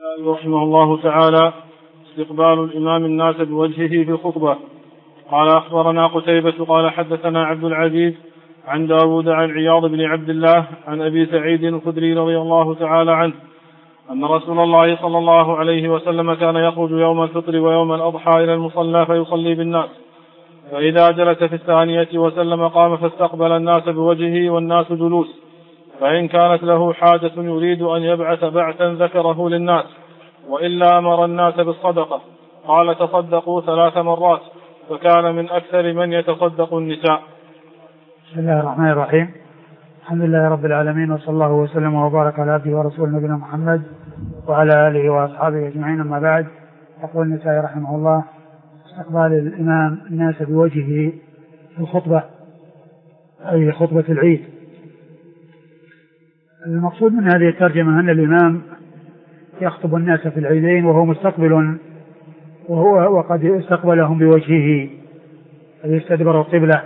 رحمه الله تعالى استقبال الإمام الناس بوجهه في الخطبة. قال أخبرنا قتيبة قال حدثنا عبد العزيز عن داود عن عياض بن عبد الله عن أبي سعيد الخدري رضي الله تعالى عنه أن رسول الله صلى الله عليه وسلم كان يخرج يوم الفطر ويوم الأضحى إلى المصلى فيصلي بالناس، فإذا جلس في الثانية وسلم قام فاستقبل الناس بوجهه والناس جلوس، فإن كانت له حاجة يريد أن يبعث بعثا ذكره للناس، وإلا أمر الناس بالصدقة. قال تصدقوا 3 مرات، فكان من أكثر من يتصدق النساء. بسم الله الرحمن الرحيم. الحمد لله رب العالمين، وصلى الله وسلم وبارك على عبده ورسوله نبينا محمد وعلى آله وأصحابه أجمعين. أما بعد، يقول النسائي رحمه الله استقبال الإمام الناس بوجهه في الخطبة، أي خطبة العيد. المقصود من هذه الترجمة أن الإمام يخطب الناس في العيدين وهو مستقبل، وقد استقبلهم بوجهه، أي استدبر القبلة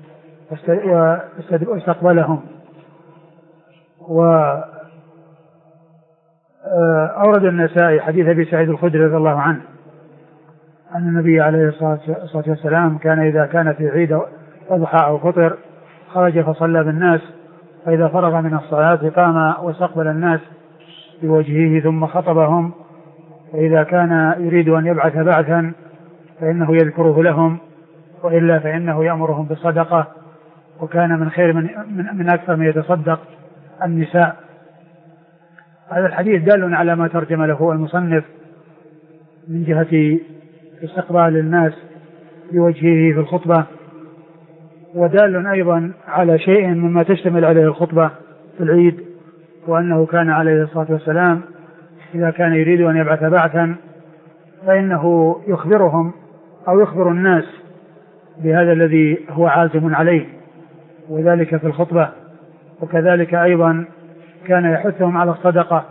واستقبلهم. وأورد النسائي حديث أبي سعيد الخدري رضي الله عنه أن النبي عليه الصلاة والسلام كان إذا كان في عيد أضحى أو فطر خرج فصلى بالناس، فإذا فرغ من الصلاة قام واستقبل الناس بوجهه ثم خطبهم، فإذا كان يريد أن يبعث بعثا فإنه يذكره لهم، وإلا فإنه يأمرهم بالصدقة، وكان من خير من أكثر من يتصدق النساء. هذا الحديث دال على ما ترجم له المصنف من جهة استقبال الناس بوجهه في الخطبة، ودال أيضا على شيء مما تشتمل عليه الخطبة في العيد، وأنه كان عليه الصلاة والسلام إذا كان يريد أن يبعث بعثا فإنه يخبرهم أو يخبر الناس بهذا الذي هو عازم عليه، وذلك في الخطبة. وكذلك أيضا كان يحثهم على الصدقة،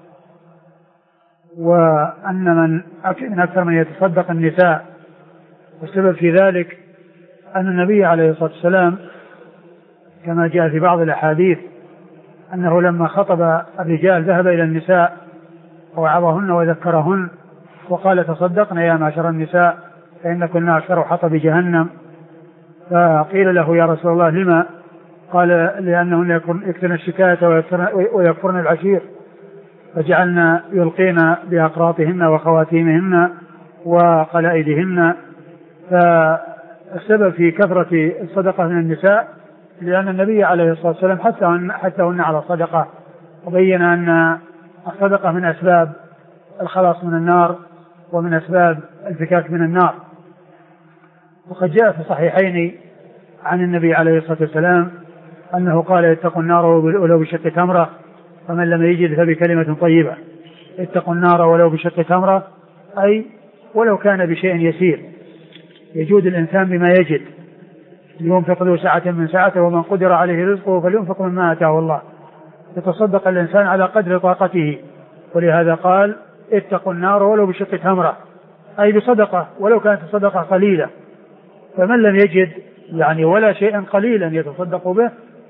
وأن من أكثر من يتصدق النساء، والسبب في ذلك أن النبي عليه الصلاة والسلام كما جاء في بعض الأحاديث أنه لما خطب الرجال ذهب إلى النساء ووعظهن وذكرهن وقال تصدقنا يا معشر النساء فإن كنا أكثر حطب جهنم. فقيل له يا رسول الله لما؟ قال لأنهن يكثرن الشكاية ويكفرن العشير، فجعلنا يلقين بأقراطهن وخواتيمهن وقلائدهن. فالسبب في كثرة الصدقة من النساء لأن النبي عليه الصلاة والسلام حثهن على الصدقة، وبين أن الصدقة من أسباب الخلاص من النار ومن أسباب الفكاك من النار. وقد جاء في الصحيحين عن النبي عليه الصلاة والسلام أنه قال اتقوا النار ولو بشق تمرة، فمن لم يجد فبكلمة طيبة. اتقوا النار ولو بشق تمرة، أي ولو كان بشيء يسير، يجود الإنسان بما يجد، لينفق ذو سعة من سعته ومن قدر عليه رزقه فلينفق مما آتاه الله. يتصدق الإنسان على قدر طاقته، ولهذا قال اتقوا النار ولو بشق تمرة، أي بصدقة ولو كانت الصدقة قليلة. فمن لم يجد يعني ولا شيئا قليلا يتصدق به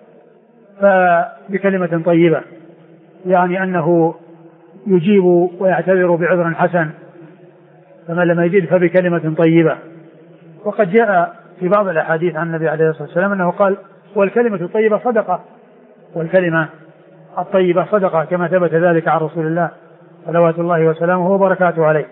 فبكلمة طيبة، يعني أنه يجيب ويعتذر بعذر حسن، فمن لم يجد فبكلمة طيبة. وقد جاء في بعض الأحاديث عن النبي عليه الصلاة والسلام أنه قال والكلمة الطيبة صدقة، والكلمة الطيبة صدقة، كما ثبت ذلك عن رسول الله صلوات الله وسلامه وبركاته عليه.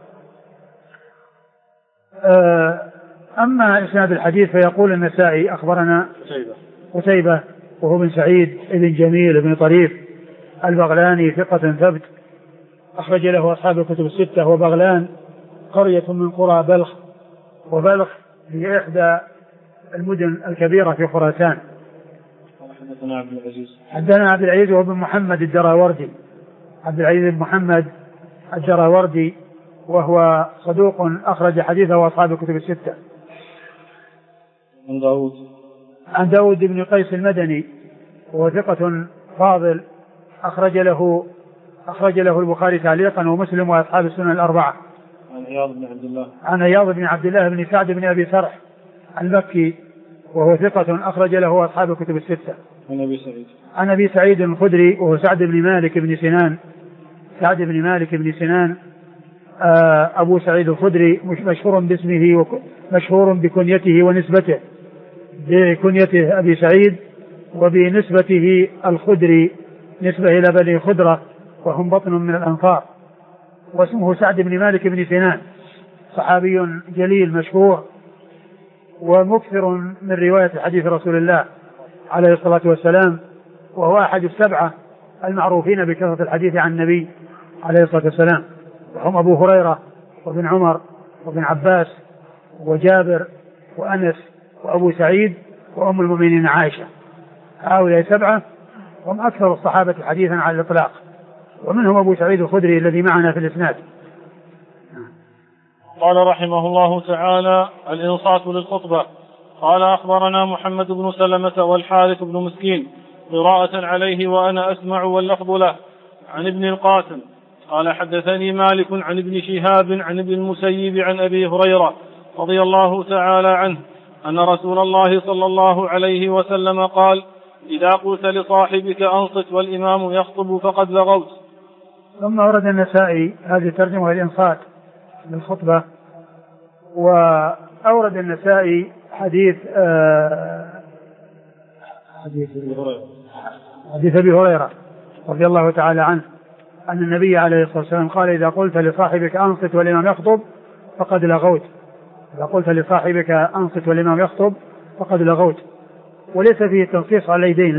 أما إسناد الحديث فيقول النسائي أخبرنا قتيبة وهو بن سعيد بن جميل بن طريف البغلاني ثقة ثبت، أخرج له أصحاب الكتب الستة. وبغلان قرية من قرى بلخ، وبلخ هي إحدى المدن الكبيرة في خراسان. حدثنا عبد العزيز وابن محمد الدراوردي، عبد العزيز بن محمد الدراوردي، وهو صدوق أخرج حديثه أصحاب الكتب الستة. عن داود بن قيس المدني، وهو ثقة فاضل، أخرج له البخاري تعليقا ومسلم وأصحاب السنن الأربعة. عن عياض بن عبد الله بن سعد بن أبي سرح المكي، وهو ثقة أخرج له أصحاب الكتب الستة. عن أبي سعيد الخدري، وهو سعد بن مالك بن سنان سعد بن مالك بن سنان أبو سعيد الخدري، مشهور باسمه مشهور بكنيته ونسبته، بكنيته أبي سعيد وبنسبته الخدري، نسبة إلى بني خدرة وهم بطن من الأنصار. واسمه سعد بن مالك بن سنان، صحابي جليل مشهور ومكثر من رواية حديث رسول الله عليه الصلاة والسلام، وهو أحد السبعة المعروفين بكثرة الحديث عن النبي عليه الصلاة والسلام، وهم أبو هريرة وابن عمر وابن عباس وجابر وأنس وأبو سعيد وأم المؤمنين عائشة. هؤلاء سبعة هم أكثر الصحابة حديثا على الإطلاق، ومنهم أبو سعيد الخدري الذي معنا في الإسناد. قال رحمه الله تعالى: الإنصات للخطبة. قال: أخبرنا محمد بن سلمة والحارث بن مسكين قراءة عليه وأنا أسمع واللفظ له، عن ابن القاسم قال: حدثني مالك عن ابن شهاب عن ابن المسيب عن أبي هريرة رضي الله تعالى عنه أن رسول الله صلى الله عليه وسلم قال: إذا قلت لصاحبك أنصت والإمام يخطب فقد لغوت. ثم ورد النسائي هذه الترجمة الإنصات للخطبة. وأورد النسائي حديث أبي هريرة رضي الله تعالى عنه أن النبي عليه الصلاة والسلام قال: إذا قلت لصاحبك أنصت والإمام يخطب فقد لغوت. إذا قلت لصاحبك أنصت والإمام يخطب فقد لغوت. وليس فيه تنصيص على اليدين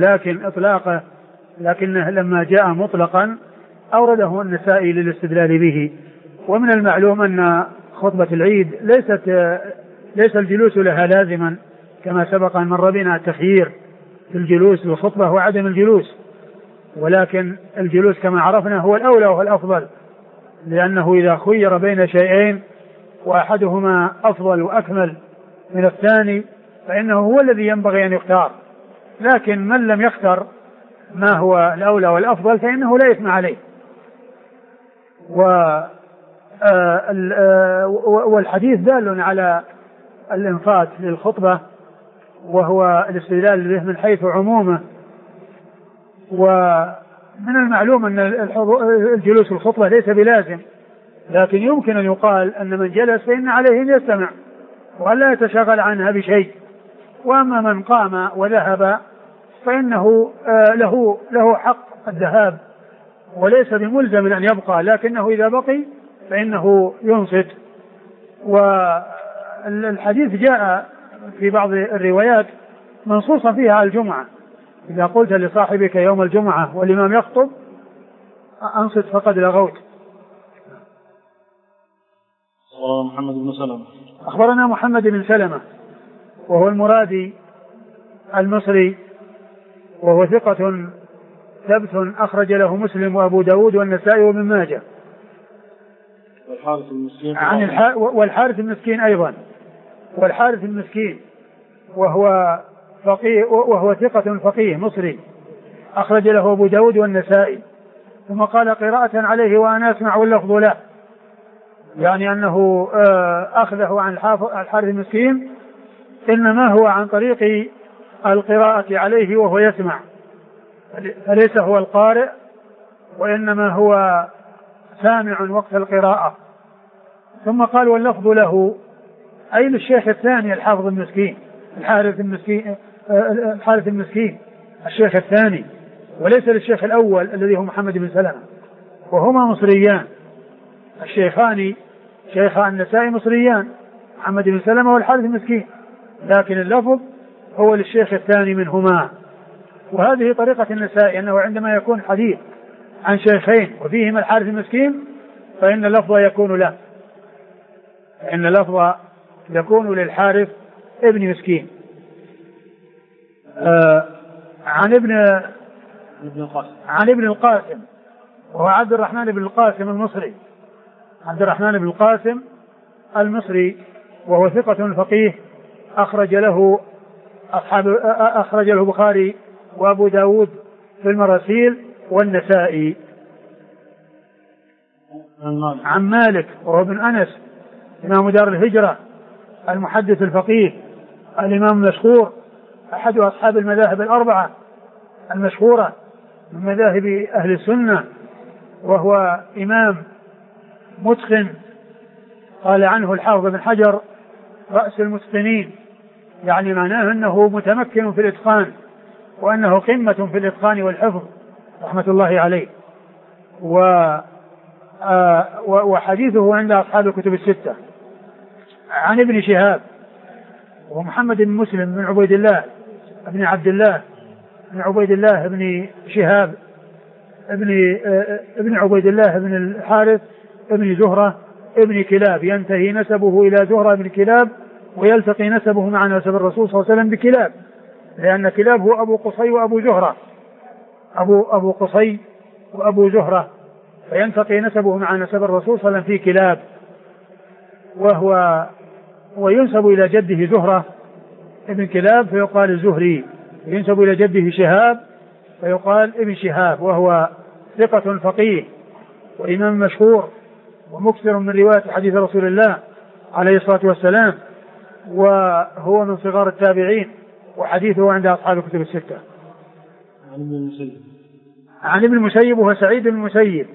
لكنه لما جاء مطلقا أورده النسائي للاستدلال به. ومن المعلوم أن خطبة العيد ليس الجلوس لها لازما، كما سبق أن مر بنا التخيير في الجلوس للخطبة وعدم الجلوس، ولكن الجلوس كما عرفنا هو الأولى وهو الأفضل، لأنه إذا خير بين شيئين وأحدهما أفضل وأكمل من الثاني فإنه هو الذي ينبغي أن يختار. لكن من لم يختر ما هو الأولى والأفضل فإنه لا إثم عليه. والحديث دال على الإنصات للخطبة، وهو الاستدلال به من حيث عمومه. ومن المعلوم أن الجلوس الخطبة ليس بلازم، لكن يمكن أن يقال أن من جلس فإن عليه أن يستمع وأن لا يتشغل عنها بشيء. وأما من قام وذهب فإنه له حق الذهاب وليس بملزم أن يبقى، لكنه إذا بقي فإنه ينصت. والحديث جاء في بعض الروايات منصوصا فيها على الجمعة: إذا قلت لصاحبك يوم الجمعة والإمام يخطب أنصت فقد لغوت. محمد بن سلمة. أخبرنا محمد بن سلمة وهو المرادي المصري، وهو ثقة ثبت أخرج له مسلم وأبو داود والنسائي وابن ماجه. والحارث المسكين أيضا، والحارث المسكين وهو فقيه، وهو ثقة فقيه مصري أخرج له أبو داود والنسائي. ثم قال: قراءة عليه وأنا أسمع واللفظ له، يعني أنه أخذه عن الحارث المسكين إنما هو عن طريق القراءة عليه وهو يسمع، فليس هو القارئ وإنما هو سامع وقت القراءة. ثم قال: واللفظ له، أي للشيخ الثاني الحافظ المسكين الحارث المسكين الشيخ الثاني، وليس للشيخ الأول الذي هو محمد بن سلمة، وهما مصريان. الشيخان شيخا النسائي مصريان، محمد بن سلمة والحارث المسكين، لكن اللفظ هو للشيخ الثاني منهما. وهذه طريقة النسائي، أنه عندما يكون حديث عن شيخين وفيهما الحارث المسكين فإن اللفظ يكون له، فإن اللفظ يكون للحارث ابن مسكين. عن ابن القاسم وهو عبد الرحمن بن القاسم المصري، عبد الرحمن بن القاسم المصري، وهو ثقة فقيه أخرج له البخاري وأبو داود في المراسيل والنسائي. عن مالك وهو ابن أنس إمام دار الهجرة المحدث الفقيه الإمام المشهور، أحد أصحاب المذاهب الأربعة المشهورة من مذاهب أهل السنة، وهو إمام متقن، قال عنه الحافظ بن حجر رأس المتقنين، يعني معناه أنه متمكن في الإتقان، وأنه قمة في الإتقان والحفظ رحمة الله عليه. وحديثه عند أصحاب الكتب الستة. عن ابن شهاب ومحمد بن مسلم بن عبيد الله بن عبد الله بن عبيد الله بن شهاب ابن عبيد الله بن الحارث ابن زهرة ابن كلاب، ينتهي نسبه إلى زهرة بن كلاب ويلتقي نسبه مع نسب الرسول صلى الله عليه وسلم بكلاب، لأن كلاب هو أبو قصي وأبو زهرة، أبو قصي وأبو زهرة، فينتقي نسبه مع نسب الرسول صلى الله عليه وسلم في كلاب، وينسب إلى جده زهرة ابن كلاب فيقال الزهري، ينسب إلى جده شهاب فيقال ابن شهاب، وهو ثقة فقيه وإمام مشهور ومكثر من رواية حديث رسول الله عليه الصلاة والسلام، وهو من صغار التابعين، وحديثه عند أصحاب الكتب الستة. عن ابن المسيب وهو سعيد بن المسيب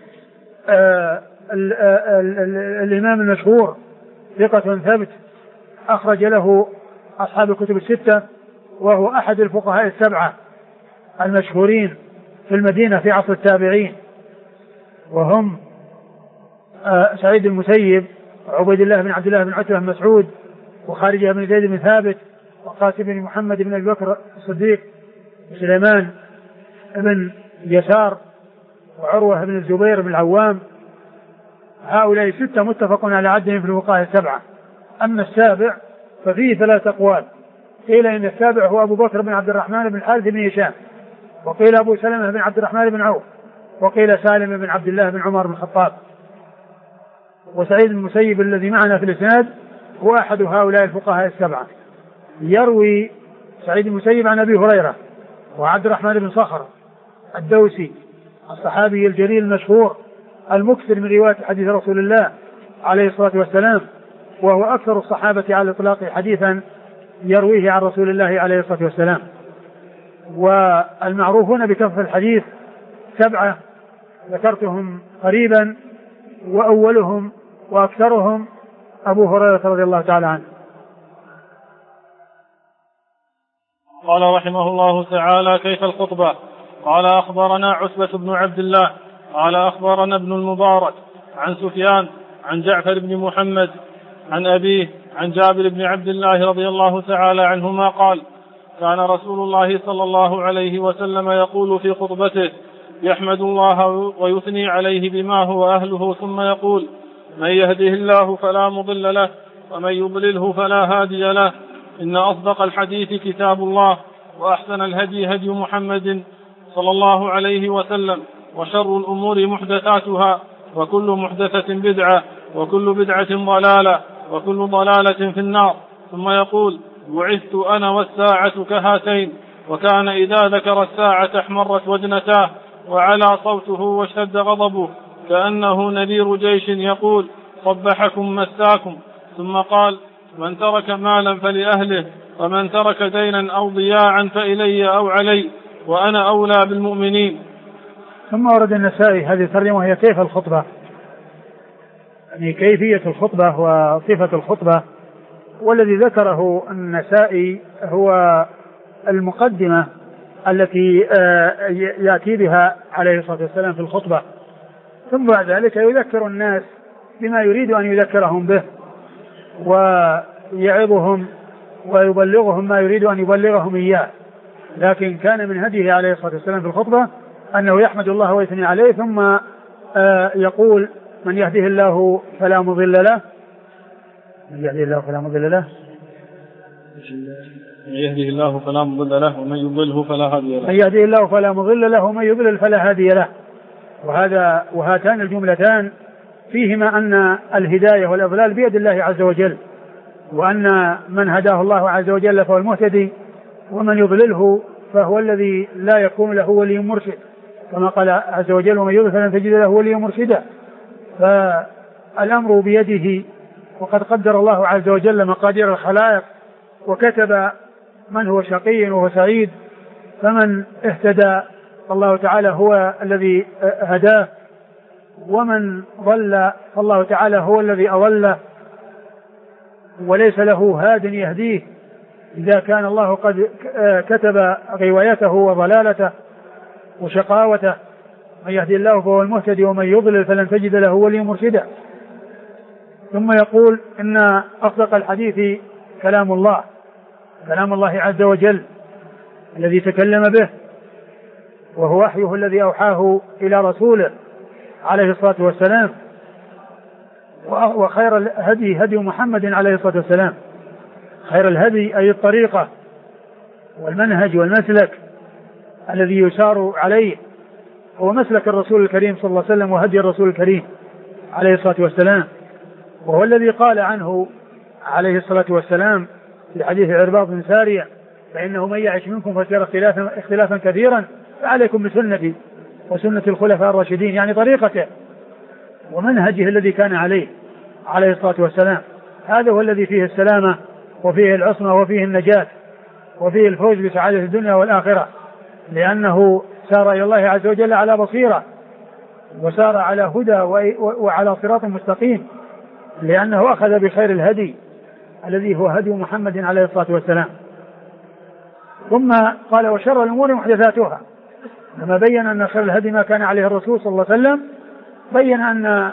الإمام المشهور ثقة ثبت، أخرج له أصحاب الكتب الستة، وهو أحد الفقهاء السبعة المشهورين في المدينة في عصر التابعين، وهم سعيد بن المسيب وعبيد الله بن عبد الله بن عتبة بن مسعود وخارجة بن زيد بن ثابت وقاسم بن محمد بن أبي بكر الصديق وسليمان بن يسار وعروة بن الزبير بن العوام. هؤلاء ستة متفق على عدهم في الفقهاء السبعة. أما السابع ففيه 3 أقوال، قيل إن السابع هو أبو بكر بن عبد الرحمن بن الحارث بن هشام، وقيل أبو سلمة بن عبد الرحمن بن عوف، وقيل سالم بن عبد الله بن عمر بن الخطاب. وسعيد بن المسيب الذي معنا في الإسناد هو أحد هؤلاء الفقهاء السبعة. يروي سعيد بن المسيب عن أبي هريرة وعبد الرحمن بن صخر الدوسي الصحابي الجليل المشهور المكثر من رواية حديث رسول الله عليه الصلاة والسلام، وهو أكثر الصحابة على الإطلاق حديثا يرويه عن رسول الله عليه الصلاة والسلام. والمعروفون بكثرة الحديث 7 ذكرتهم قريبا، وأولهم وأكثرهم أبو هريرة رضي الله تعالى عنه. قال رحمه الله تعالى: كيف الخطبة؟ قال: أخبرنا عتبة بن عبد الله قال أخبرنا ابن المبارك عن سفيان عن جعفر بن محمد عن أبيه عن جابر بن عبد الله رضي الله تعالى عنهما قال: كان رسول الله صلى الله عليه وسلم يقول في خطبته: يحمد الله ويثني عليه بما هو أهله، ثم يقول: من يهده الله فلا مضل له ومن يضلله فلا هادي له. إن أصدق الحديث كتاب الله، وأحسن الهدي هدي محمد صلى الله عليه وسلم، وشر الأمور محدثاتها، وكل محدثة بدعة، وكل بدعة ضلالة، وكل ضلالة في النار. ثم يقول: بعثت أنا والساعة كهاتين. وكان إذا ذكر الساعة احمرت وجنتاه وعلى صوته واشتد غضبه كأنه نذير جيش يقول: صبحكم مساكم. ثم قال: من ترك مالا فلأهله، ومن ترك دينا أو ضياعا فإلي أو علي، وأنا أولى بالمؤمنين. ثم ورد النسائي هذه الترجمة وهي كيف الخطبة، يعني كيفية الخطبة وصفة الخطبة. والذي ذكره النسائي هو المقدمة التي يأتي بها عليه الصلاة والسلام في الخطبة، ثم بعد ذلك يذكر الناس بما يريد أن يذكرهم به، ويعظهم ويبلغهم ما يريد أن يبلغهم إياه. لكن كان من هديه عليه الصلاة والسلام في الخطبة أنه يحمد الله ويثني عليه، ثم يقول: من يهده الله فلا مضل له، من يهده الله فلا مضل له، من يهده الله فلا مضل له ومن يضلله فلا هادي له، من يهده الله فلا مضل له ومن يضلل فلا هادي له. وهاتان الجملتان فيهما أن الهداية والإضلال بيد الله عز وجل، وأن من هداه الله عز وجل فهو المهتدي، ومن يضلله فهو الذي لا يكون له ولي مرشد، كما قال عز وجل: ومن يضلل فلن تجد له ولي مرشدا. فالأمر بيده، وقد قدر الله عز وجل مقادير الخلائق وكتب من هو شقي وهو سعيد، فمن اهتدى الله تعالى هو الذي هداه، ومن ضل فالله تعالى هو الذي أضله، وليس له هاد يهديه إذا كان الله قد كتب غوايته وضلالته وشقاوته. من يهدي الله فهو المهتدي ومن يضلل فلن تجد له وليا مرشدا. ثم يقول إن أصدق الحديث كلام الله عز وجل الذي تكلم به، وهو وحيه الذي أوحاه إلى رسوله عليه الصلاة والسلام. وخير الهدي هدي محمد عليه الصلاة والسلام. خير الهدي أي الطريقة والمنهج والمسلك الذي يسار عليه، هو مسلك الرسول الكريم صلى الله عليه وسلم وهدي الرسول الكريم عليه الصلاة والسلام، وهو الذي قال عنه عليه الصلاة والسلام في حديث عرباض بن سارية: فإنه من يعش منكم فسيرى اختلافا كثيرا فعليكم بسنتي وسنة الخلفاء الراشدين، يعني طريقته ومنهجه الذي كان عليه الصلاة والسلام. هذا هو الذي فيه السلامة وفيه العصمة وفيه النجاة وفيه الفوز بسعادة الدنيا والآخرة، لأنه سار إلى الله عز وجل على بصيرة وسار على هدى وعلى صراط مستقيم، لأنه أخذ بخير الهدي الذي هو هدي محمد عليه الصلاة والسلام. ثم قال: وشر الأمور محدثاتها. لما بين أن خير الهدي ما كان عليه الرسول صلى الله عليه وسلم، بين أن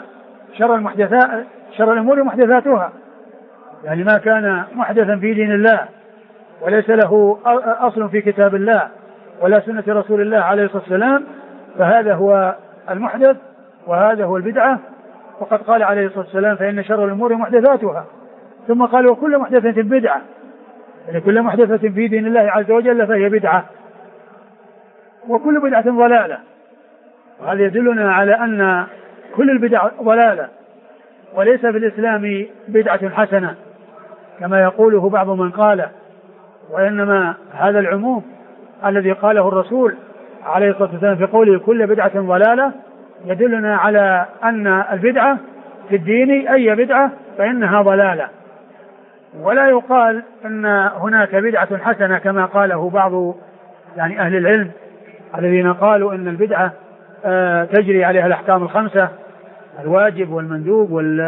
شر الأمور محدثاتها، يعني ما كان محدثا في دين الله وليس له أصل في كتاب الله ولا سنة رسول الله عليه الصلاة والسلام، فهذا هو المحدث وهذا هو البدعة. وقد قال عليه الصلاة والسلام: فإن شر الأمور محدثاتها. ثم قال: وكل محدثة بدعة، يعني كل محدثة في دين الله عز وجل فهي بدعة، وكل بدعة ضلالة. وهذا يدلنا على أن كل البدع ضلالة، وليس في الإسلام بدعة حسنة كما يقوله بعض من قال، وإنما هذا العموم الذي قاله الرسول عليه الصلاة والسلام في قوله: كل بدعة ضلالة، يدلنا على أن البدعة في الدين أي بدعة فإنها ضلالة، ولا يقال أن هناك بدعة حسنة كما قاله بعض يعني أهل العلم الذين قالوا أن البدعة تجري عليها الأحكام الخمسة: الواجب والمندوب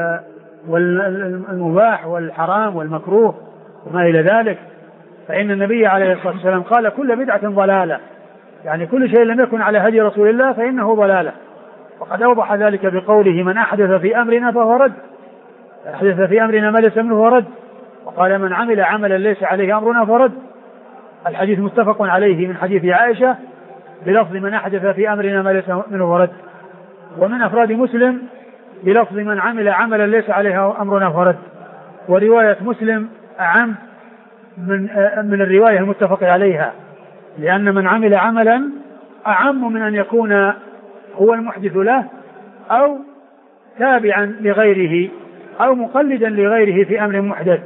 والمباح والحرام والمكروه وما إلى ذلك. فإن النبي عليه الصلاة والسلام قال: كل بدعة ضلالة، يعني كل شيء لم يكن على هدي رسول الله فإنه ضلالة. وقد أوضح ذلك بقوله: من أحدث في أمرنا فهو رد، أحدث في أمرنا ما ليس منه رد. وقال: من عمل عملا ليس عليه أمرنا فرد. الحديث متفق عليه من حديث عائشة بلفظ: من أحدث في أمرنا ما ليس منه رد. ومن أفراد مسلم بلفظ: من عمل عملا ليس عليه أمرنا فرد. ورواية مسلم أعم من الرواية المتفق عليها، لأن من عمل عملا أعم من أن يكون هو المحدث له أو تابعا لغيره أو مقلدا لغيره في أمر محدث.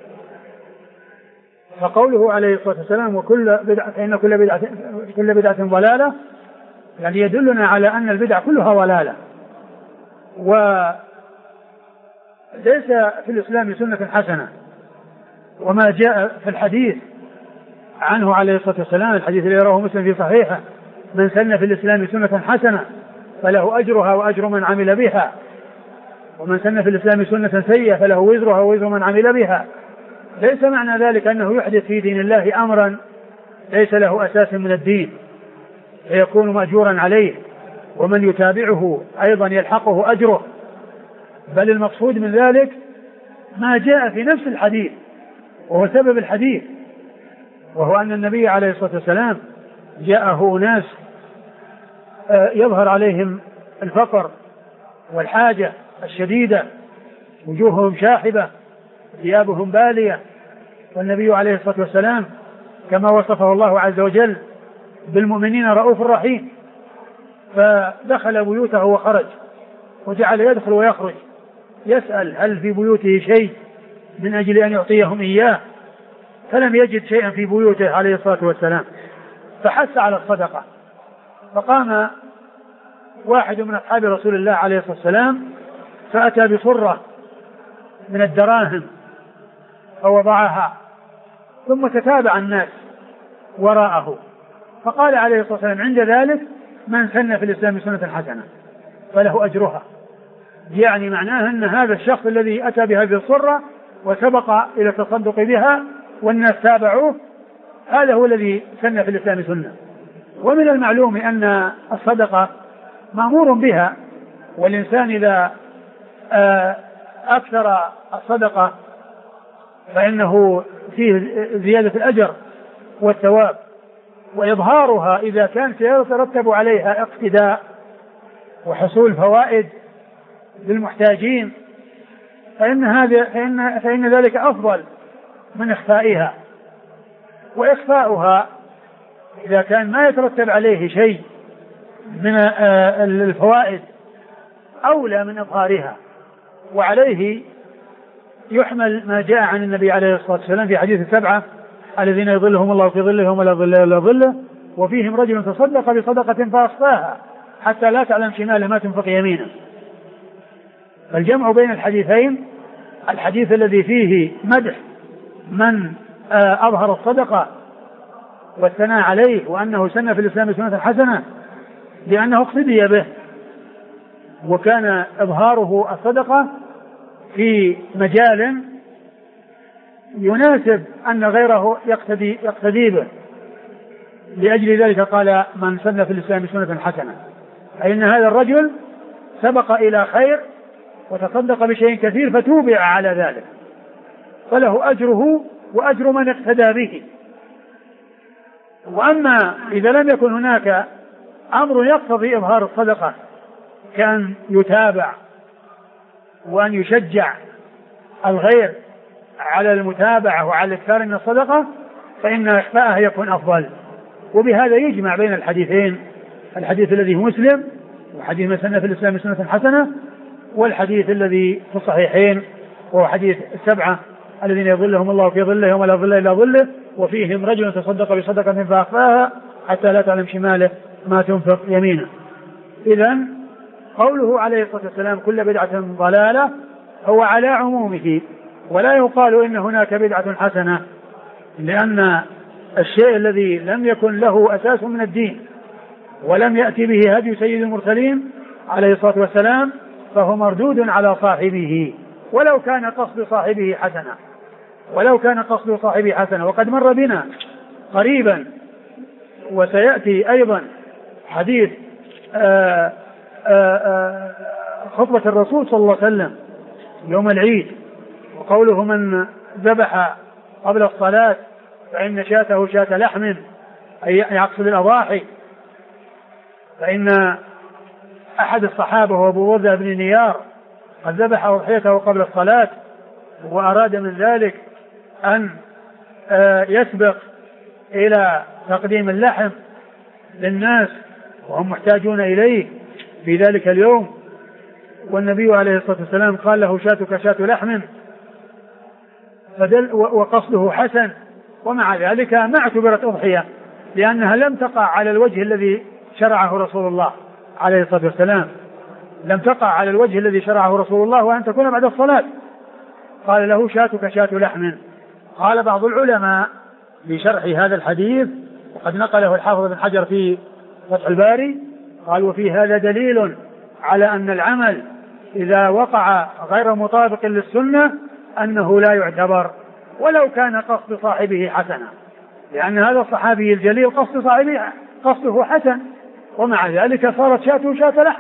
فقوله عليه الصلاة والسلام: وكل بدعة فإن كل بدعة ضلالة، يعني يدلنا على أن البدع كلها ضلالة، وليس في الإسلام سنة حسنة. وما جاء في الحديث عنه عليه الصلاة والسلام، الحديث الذي رواه مسلم في صحيحه: من سن في الإسلام سنة حسنة فله أجرها وأجر من عمل بها، ومن سن في الإسلام سنة سيئة فله وزرها ووزر من عمل بها. ليس معنى ذلك أنه يحدث في دين الله أمرا ليس له أساس من الدين فيكون مأجورا عليه، ومن يتابعه أيضا يلحقه أجره، بل المقصود من ذلك ما جاء في نفس الحديث وهو سبب الحديث، وهو أن النبي عليه الصلاة والسلام جاءه ناس يظهر عليهم الفقر والحاجة الشديدة، وجوههم شاحبة، ثيابهم بالية، والنبي عليه الصلاة والسلام كما وصفه الله عز وجل بالمؤمنين رؤوف رحيم، فدخل بيوته وخرج وجعل يدخل ويخرج يسأل هل في بيوته شيء من أجل أن يعطيهم إياه، فلم يجد شيئا في بيوته عليه الصلاة والسلام، فحث على الصدقة. فقام واحد من أصحاب رسول الله عليه الصلاة والسلام فأتى بصرة من الدراهم فوضعها، ثم تتابع الناس وراءه، فقال عليه الصلاة والسلام: عند ذلك من سن في الإسلام سنة حسنة. فله أجرها. يعني معناه أن هذا الشخص الذي أتى بهذه الصرة وسبق إلى التصدق بها والناس تابعوه هذا هو الذي سن في الإسلام سنة. ومن المعلوم أن الصدقة مأمور بها، والإنسان إذا أكثر الصدقة فإنه فيه زيادة الأجر والثواب، وإظهارها إذا كان سيترتب عليها اقتداء وحصول فوائد للمحتاجين فإن ذلك أفضل من إخفائها. وإخفاؤها إذا كان ما يترتب عليه شيء من الفوائد أولى من إظهارها. وعليه يحمل ما جاء عن النبي عليه الصلاة والسلام في حديث 7 الذين يظلهم الله في ظلهم ولا ظل إلا ظله وفيهم رجل تصدق بصدقة فأخفاها حتى لا تعلم شماله ما تنفق يمينه. فالجمع بين الحديثين، الحديث الذي فيه مدح من أظهر الصدقة والثناء عليه وأنه سن في الإسلام سنة حسنة لأنه اقتدي به، وكان إظهاره الصدقة في مجال يناسب أن غيره يقتدي به، لأجل ذلك قال من سن في الإسلام سنة حسنة، أي أن هذا الرجل سبق إلى خير وتصدق بشيء كثير فتوبع على ذلك فله أجره وأجر من اقتدى به. وأما إذا لم يكن هناك أمر يقتضي إظهار الصدقة كان يتابع وأن يشجع الغير على المتابعة وعلى الإكثار من الصدقة فإن إخفاءها يكون أفضل. وبهذا يجمع بين الحديثين، الحديث الذي هو مسلم وحديث من سن في الإسلام سنة حسنة، والحديث الذي في الصحيحين وهو حديث 7 الذين يظلهم الله في ظلهم ولا ظل إلا ظله وفيهم رجل تصدق بصدقة فأخفاها حتى لا تعلم شماله ما تنفق يمينه. إذن قوله عليه الصلاة والسلام كل بدعة ضلالة هو على عمومه، ولا يقال إن هناك بدعة حسنة، لأن الشيء الذي لم يكن له أساس من الدين ولم يأتي به هدي سيد المرسلين عليه الصلاة والسلام فهو مردود على صاحبه ولو كان قصد صاحبه حسنة. وقد مر بنا قريبا وسيأتي أيضا حديث خطبة الرسول صلى الله عليه وسلم يوم العيد، وقوله من ذبح قبل الصلاة فإن شاته شاة لحم، أي يقصد الأضاحي، فإن أحد الصحابة وأبو وردة بن نيار قد ذبح أضحيته قبل الصلاة وأراد من ذلك أن يسبق إلى تقديم اللحم للناس وهم محتاجون إليه في ذلك اليوم، والنبي عليه الصلاة والسلام قال له شاتك شات لحم، وقصده حسن، ومع ذلك ما اعتبرت أضحية لأنها لم تقع على الوجه الذي شرعه رسول الله عليه الصلاة والسلام، لم تقع على الوجه الذي شرعه رسول الله وأن تكون بعد الصلاة. قال له شاتك شات لحم. قال بعض العلماء بشرح هذا الحديث وقد نقله الحافظ بن حجر في فتح الباري قال وفي هذا دليل على أن العمل إذا وقع غير مطابق للسنة أنه لا يعتبر ولو كان قصد صاحبه حسنا، لأن هذا الصحابي الجليل قصد صاحبه قصده حسن ومع ذلك صارت شاته شاة لحم.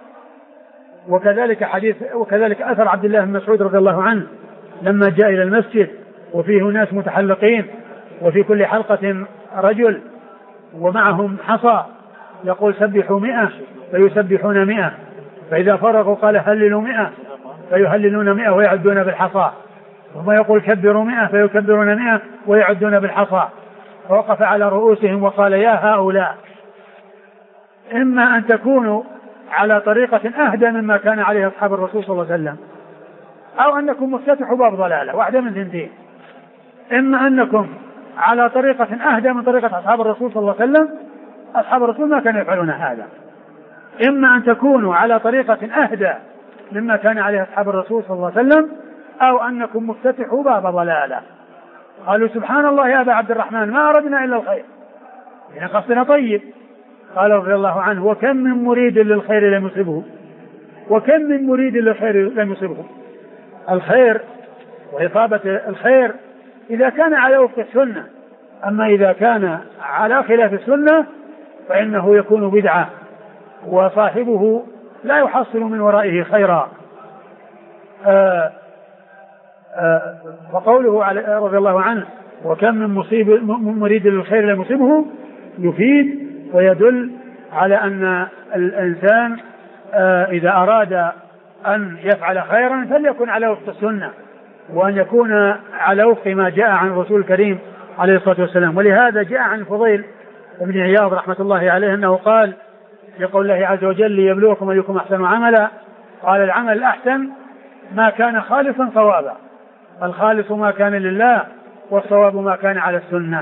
وكذلك أثر عبد الله بن مسعود رضي الله عنه لما جاء إلى المسجد وفيه ناس متحلقين وفي كل حلقة رجل ومعهم حصى يقول سبحوا 100 فيسبحون 100 فإذا فرغوا قال هللوا 100 فيهللون 100 ويعدون بالحصى، ثم يقول كبروا 100 فيكبرون 100 ويعدون بالحصى، فوقف على رؤوسهم وقال يا هؤلاء إما أن تكونوا على طريقة أهدى مما كان عليه أصحاب الرسول صلى الله عليه وسلم أو أنكم مفتتحوا باب ضلالة، واحدة من ثنتين، إما أنكم على طريقة أهدى من طريقة أصحاب الرسول صلى الله عليه وسلم، أصحاب الرسول ما كانوا يفعلون هذا، إما أن تكونوا على طريقة أهدى مما كان عليه أصحاب الرسول صلى الله عليه وسلم أو أنكم مفتتحوا باب ضلالة. قالوا سبحان الله يا أبا عبد الرحمن ما أردنا إلا الخير، إن قصدنا طيب. قال رضي الله عنه وكم من مريد للخير لم يصبه وكم من مريد للخير لم يصبه. الخير وإصابة الخير إذا كان على وفق السنة، أما إذا كان على خلاف السنة فإنه يكون بدعة وصاحبه لا يحصل من ورائه خيرا. فقوله رضي الله عنه وكم من مريد للخير لم يصبه يفيد ويدل على أن الإنسان إذا أراد أن يفعل خيرا فليكن على وفق السنة، وأن يكون على وفق ما جاء عن الرسول الكريم عليه الصلاة والسلام. ولهذا جاء عن الفضيل بن عياض رحمة الله عليه أنه قال يقول الله عز وجل ليبلوكم أيكم أحسن عملا، قال العمل الأحسن ما كان خالصا صوابا، الخالص ما كان لله والصواب ما كان على السنة.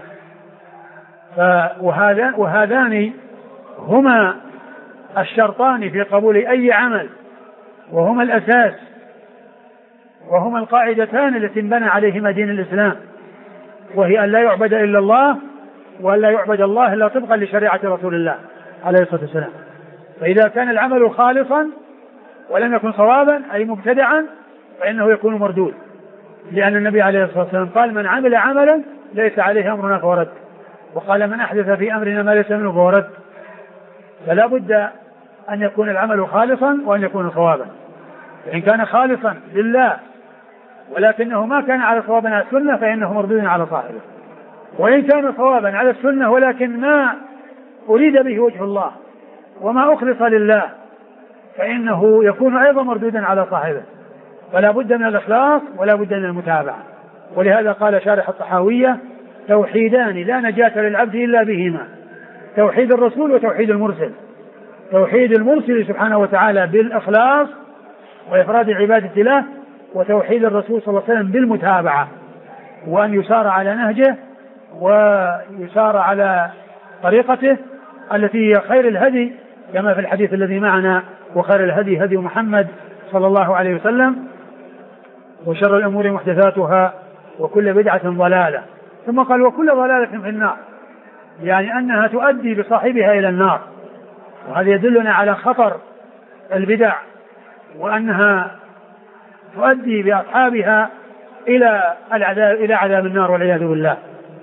وهذان هما الشرطان في قبول أي عمل، وهما الأساس، وهما القاعدتان التي انبنى عليهما دين الإسلام، وهي أن لا يعبد إلا الله وأن لا يعبد الله إلا طبقا لشريعة رسول الله عليه الصلاة والسلام. فإذا كان العمل خالصا ولم يكن صوابا أي مبتدعا فإنه يكون مردود، لأن النبي عليه الصلاة والسلام قال من عمل عملا ليس عليه أمرنا فهو رد، وقال من أحدث في أمرنا ما ليس منه فهو رد. فلا بد أن يكون العمل خالصا وأن يكون صوابا. فإن كان خالصا لله ولكنه ما كان على صواب على السنة فإنه مردود على صاحبه، وإن كان صوابا على السنة ولكن ما أريد به وجه الله وما أخلص لله فإنه يكون أيضا مردودا على صاحبه. فلا بد من الإخلاص ولا بد من المتابعة. ولهذا قال شارح الطحاوية توحيدان لا نجاة للعبد إلا بهما، توحيد الرسول وتوحيد المرسل. توحيد المرسل سبحانه وتعالى بالإخلاص وإفراد العبادة له، وتوحيد الرسول صلى الله عليه وسلم بالمتابعة، وأن يسار على نهجه ويسار على طريقته التي هي خير الهدي كما في الحديث الذي معنا وخير الهدي هدي محمد صلى الله عليه وسلم، وشر الأمور محدثاتها وكل بدعة ضلالة. ثم قال وكل ضلالة في النار، يعني أنها تؤدي بصاحبها إلى النار. وهذا يدلنا على خطر البدع وأنها تؤدي بأصحابها إلى عذاب النار والعياذ بالله.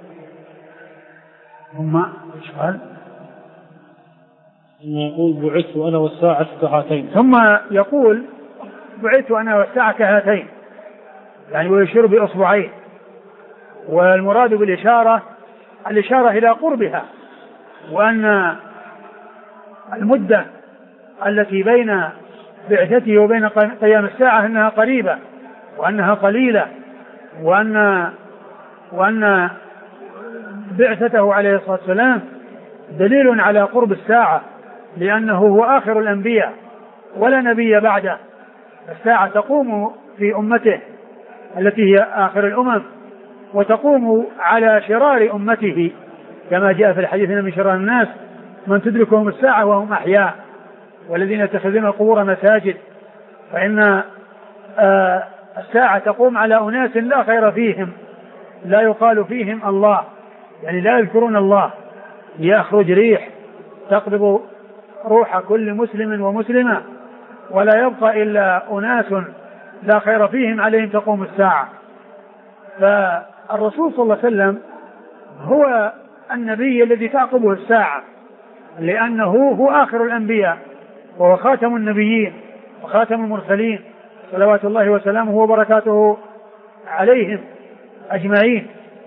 ثم قال يقول بعثت أنا والساعة كهاتين. ثم يقول بعثت أنا والساعة كهاتين، يعني ويشير بإصبعين، والمراد بالإشارة الإشارة إلى قربها، وأن المدة التي بين بعثته وبين قيام الساعة أنها قريبة وأنها قليلة، وأن بعثته عليه الصلاة والسلام دليل على قرب الساعة، لأنه هو آخر الأنبياء ولا نبي بعده. الساعة تقوم في أمته التي هي آخر الأمم، وتقوم على شرار أمته كما جاء في الحديث من شرار الناس من تدركهم الساعة وهم أحياء والذين يتخذون القبور مساجد. فإن الساعة تقوم على أناس لا خير فيهم، لا يقال فيهم الله، يعني لا يذكرون الله، يخرج ريح تقبض روح كل مسلم ومسلمة ولا يبقى إلا أناس لا خير فيهم عليهم تقوم الساعة. فالرسول صلى الله عليه وسلم هو النبي الذي تعقبه الساعة، لأنه هو آخر الأنبياء وهو خاتم النبيين وخاتم المرسلين صلوات الله وسلامه وبركاته عليهم أجمعين.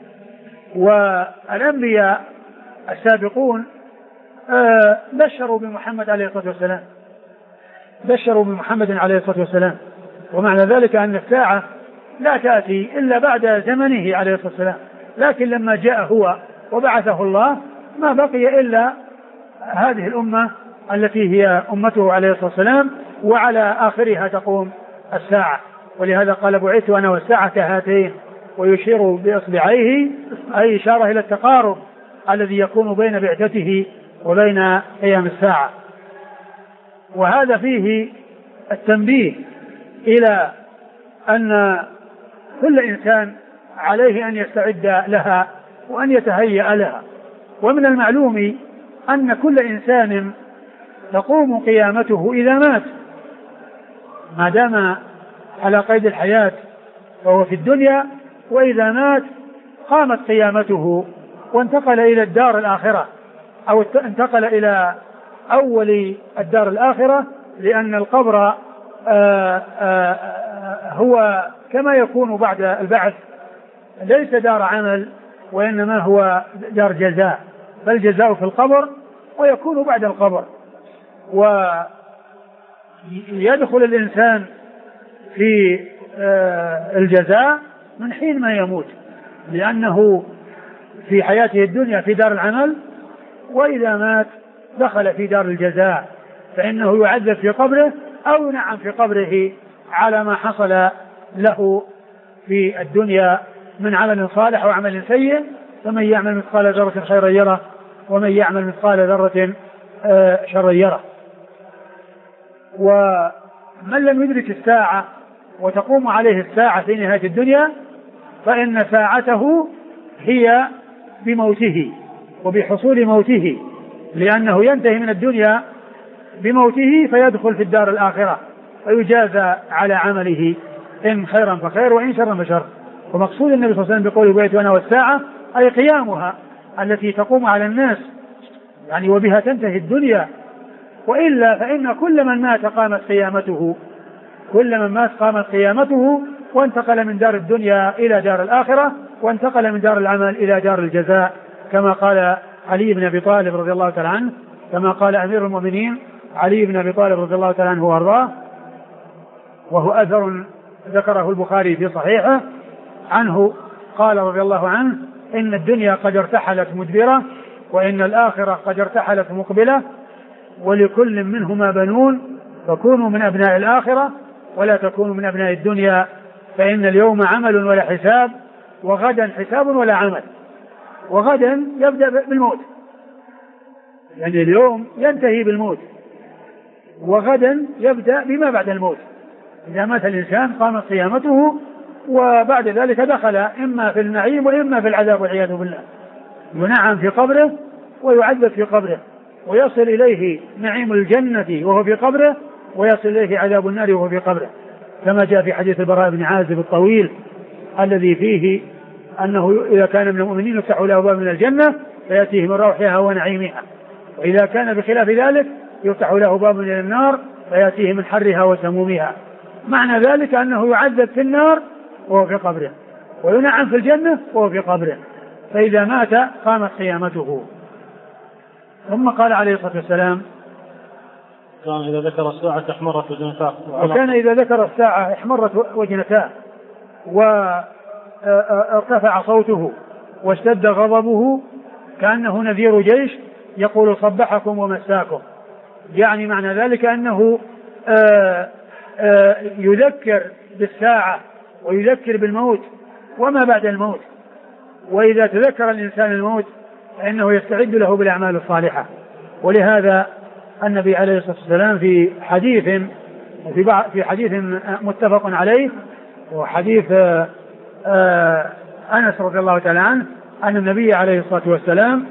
والأنبياء السابقون بشروا بمحمد عليه الصلاة والسلام، بشروا بمحمد عليه الصلاة والسلام، ومعنى ذلك أن الساعة لا تأتي إلا بعد زمنه عليه الصلاة والسلام، لكن لما جاء هو وبعثه الله ما بقي إلا هذه الأمة التي هي أمته عليه الصلاة والسلام، وعلى آخرها تقوم الساعة. ولهذا قال بعثت أنا والساعة كهاتين، ويشير بإصبعيه أي إشارة إلى التقارب الذي يكون بين بعثته وبين قيام الساعة. وهذا فيه التنبيه إلى أن كل إنسان عليه أن يستعد لها وأن يتهيأ لها. ومن المعلوم أن كل إنسان تقوم قيامته إذا مات، ما دام على قيد الحياة وهو في الدنيا، وإذا مات قامت قيامته وانتقل إلى الدار الآخرة، أو انتقل إلى أول الدار الآخرة، لأن القبر هو كما يكون بعد البعث ليس دار عمل، وإنما هو دار جزاء، بل جزاء في القبر ويكون بعد القبر. ويدخل الإنسان في الجزاء من حين ما يموت، لأنه في حياته الدنيا في دار العمل، وإذا مات دخل في دار الجزاء، فإنه يعذب في قبره أو ينعم في قبره على ما حصل له في الدنيا من عمل صالح وعمل سيء. فمن يعمل مثقال ذرة خيرا يره، ومن يعمل مثقال ذرة شرا يره. ومن لم يدرك الساعة وتقوم عليه الساعة في نهاية الدنيا، فإن ساعته هي بموته وبحصول موته، لأنه ينتهي من الدنيا بموته فيدخل في الدار الآخرة ويجازى على عمله، إن خيرا فخير وإن شرا فشر. ومقصود النبي صلى الله عليه وسلم بقوله بعثت أنا والساعة أي قيامها التي تقوم على الناس، يعني وبها تنتهي الدنيا. وإلا فإن كل من مات قامت قيامته، كل من مات قامت قيامته، وانتقل من دار الدنيا إلى دار الآخرة، وانتقل من دار العمل إلى دار الجزاء، كما قال علي بن أبي طالب رضي الله تعالى عنه، كما قال أمير المؤمنين علي بن أبي طالب رضي الله تعالى عنه وأرضاه، وهو أثر ذكره البخاري في صحيحه عنه، قال رضي الله عنه: إن الدنيا قد ارتحلت مدبرة، وإن الآخرة قد ارتحلت مقبلة، ولكل منهما بنون، فكونوا من أبناء الآخرة ولا تكونوا من أبناء الدنيا، فإن اليوم عمل ولا حساب، وغدا حساب ولا عمل. وغدا يبدأ بالموت، يعني اليوم ينتهي بالموت، وغدا يبدأ بما بعد الموت. إذا مات الإنسان قامت قيامته، وبعد ذلك دخل إما في النعيم وإما في العذاب والعياذ بالله، ينعم في قبره ويعذب في قبره، ويصل إليه نعيم الجنة وهو في قبره، ويصل إليه عذاب النار وهو في قبره، كما جاء في حديث البراء بن عازب الطويل الذي فيه أنه إذا كان من المؤمنين يفتح له باب من الجنة فيأتيه من روحها ونعيمها، وإذا كان بخلاف ذلك يفتح له باب من النار فيأتيه من حرها وسمومها. معنى ذلك أنه يعذب في النار وهو في قبره، وينعم في الجنة وهو في قبره، فإذا مات قامت قيامته. ثم قال عليه الصلاة والسلام: كان إذا ذكر الساعة احمرت وجنتاه، وكان إذا ذكر الساعة احمرت وجنتاه، وارتفع صوته واشتد غضبه كأنه نذير جيش يقول صبحكم ومساكم. يعني معنى ذلك أنه يذكر بالساعة ويذكر بالموت وما بعد الموت، وإذا تذكر الإنسان الموت فإنه يستعد له بالأعمال الصالحة. ولهذا النبي عليه الصلاة والسلام في حديث متفق عليه، وحديث أنس رضي الله تعالى عنه، أن النبي عليه الصلاة والسلام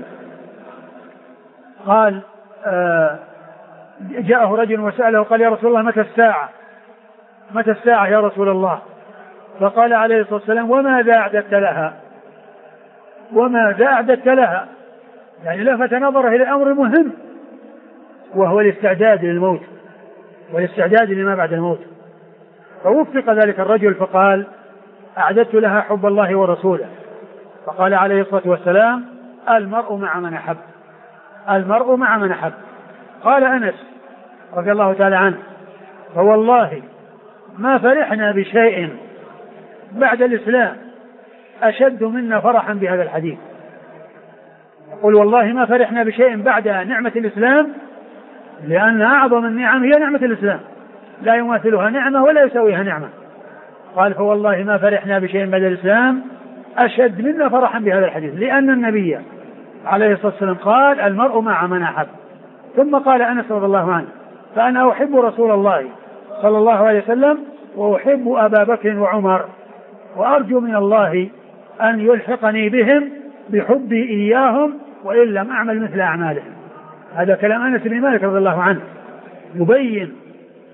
قال: جاءه رجل وسأله قال: يا رسول الله متى الساعة يا رسول الله؟ فقال عليه الصلاة والسلام: وماذا أعددت لها؟ يعني لفت نظره إلى أمر مهم، وهو الاستعداد للموت والاستعداد لما بعد الموت. فوفق ذلك الرجل فقال: أعددت لها حب الله ورسوله. فقال عليه الصلاة والسلام: المرء مع من أحب، المرء مع من أحب. قال أنس رضي الله تعالى عنه: فوالله ما فرحنا بشيء بعد الإسلام أشد منا فرحا بهذا الحديث. يقول: والله ما فرحنا بشيء بعد نعمة الإسلام، لأن أعظم النعم هي نعمة الإسلام، لا يماثلها نعمة ولا يسويها نعمة. قال: فوالله ما فرحنا بشيء بعد الإسلام أشد منا فرحا بهذا الحديث، لأن النبي عليه الصلاة والسلام قال: المرء مع من أحب. ثم قال أنس رضي الله عنه: فأنا أحب رسول الله صلى الله عليه وسلم، وأحب أبا بكر وعمر، وأرجو من الله أن يلحقني بهم بحبي إياهم وإن لم أعمل مثل أعمالهم. هذا كلام أنس بن مالك رضي الله عنه، يبين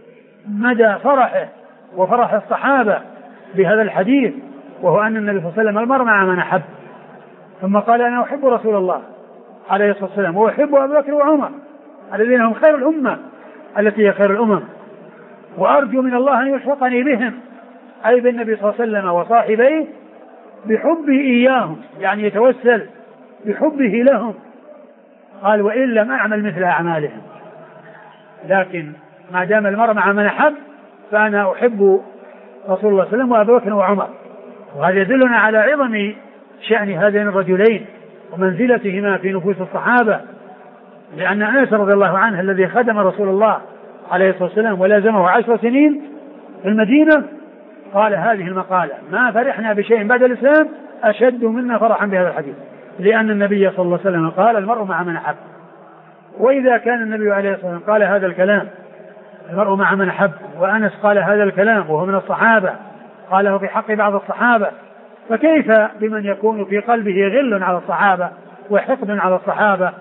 مدى فرحه وفرح الصحابة بهذا الحديث، وهو أن النبي صلى الله عليه وسلم المرء مع من أحب. ثم قال أنا أحب رسول الله عليه الصلاة والسلام وأحب أبي بكر وعمر الذين هم خير الأمة التي هي خير الأمم، وأرجو من الله أن يلحقني بهم، أي بالنبي صلى الله عليه وسلم وصاحبيه، بحبه إياهم، يعني يتوسل بحبه لهم. قال وإن لم أعمل مثل أعمالهم، لكن ما دام المرء مع من أحب فأنا أحب رسول الله صلى الله عليه وسلم وأبي بكر وعمر. وهذا يدلنا على عظم شأن هذين الرجلين ومنزلتهما في نفوس الصحابة، لأن أنس رضي الله عنه الذي خدم رسول الله عليه الصلاة والسلام ولازمه 10 سنين في المدينة قال هذه المقالة: ما فرحنا بشيء بعد الإسلام أشد منا فرحا بهذا الحديث، لأن النبي صلى الله عليه وسلم قال المرء مع من أحب. وإذا كان النبي عليه الصلاة والسلام قال هذا الكلام المرء مع من أحب، وأنس قال هذا الكلام وهو من الصحابة قاله في حق بعض الصحابة، فكيف بمن يكون في قلبه غل على الصحابة وحقد على الصحابة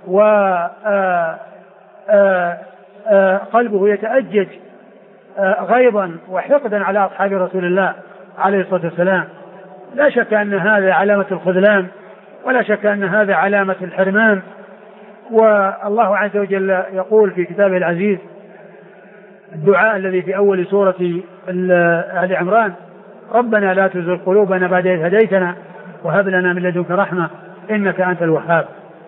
وقلبه يتأجج غيظا وحقدا على أصحاب رسول الله عليه الصلاة والسلام؟ لا شك أن هذا علامة الخذلان، ولا شك أن هذا علامة الحرمان. والله عز وجل يقول في كتابه العزيز الدعاء الذي في أول سورة آل عمران: ربنا لا تزغ قلوبنا بعد إذ هديتنا وهب لنا من لدنك رحمة إنك أنت الوهاب.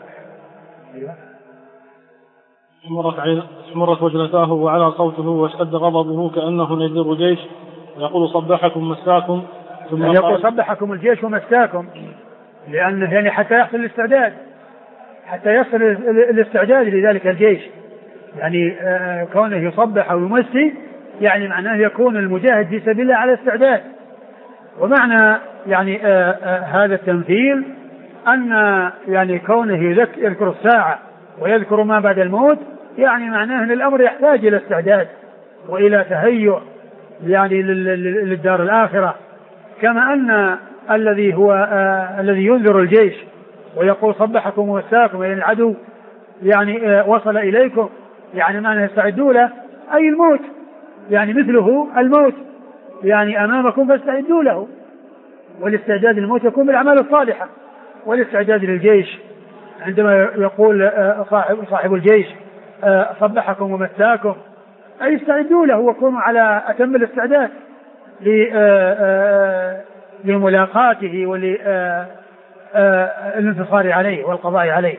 مرت وجنتاه وعلى صوته واشتد غضبه كأنه نذير جيش يقول صبحكم مساكم، ثم يقول صبحكم الجيش ومساكم، لأنه يعني حتى يحصل الاستعداد، حتى يصل الاستعداد لذلك الجيش، يعني كونه يصبح أو يمسي يعني معناه يكون المجاهد في سبيل الله على استعداد. ومعنى يعني هذا التمثيل أن يعني كونه يذكر الساعة ويذكر ما بعد الموت، يعني معناه أن الأمر يحتاج إلى استعداد وإلى تهيؤ يعني للدار الآخرة، كما أن الذي هو الذي ينذر الجيش ويقول صبحكم ومساكم، يعني العدو يعني وصل إليكم، يعني معناه استعدوا له أي الموت، يعني مثله الموت يعني أمامكم فاستعدوا له. والاستعداد للموت يكون بالأعمال الصالحة، والاستعداد للجيش عندما يقول صاحب الجيش صبحكم ومساكم أي استعدوا له وكونوا على أتم الاستعداد لملاقاته وللانتصار عليه والقضاء عليه.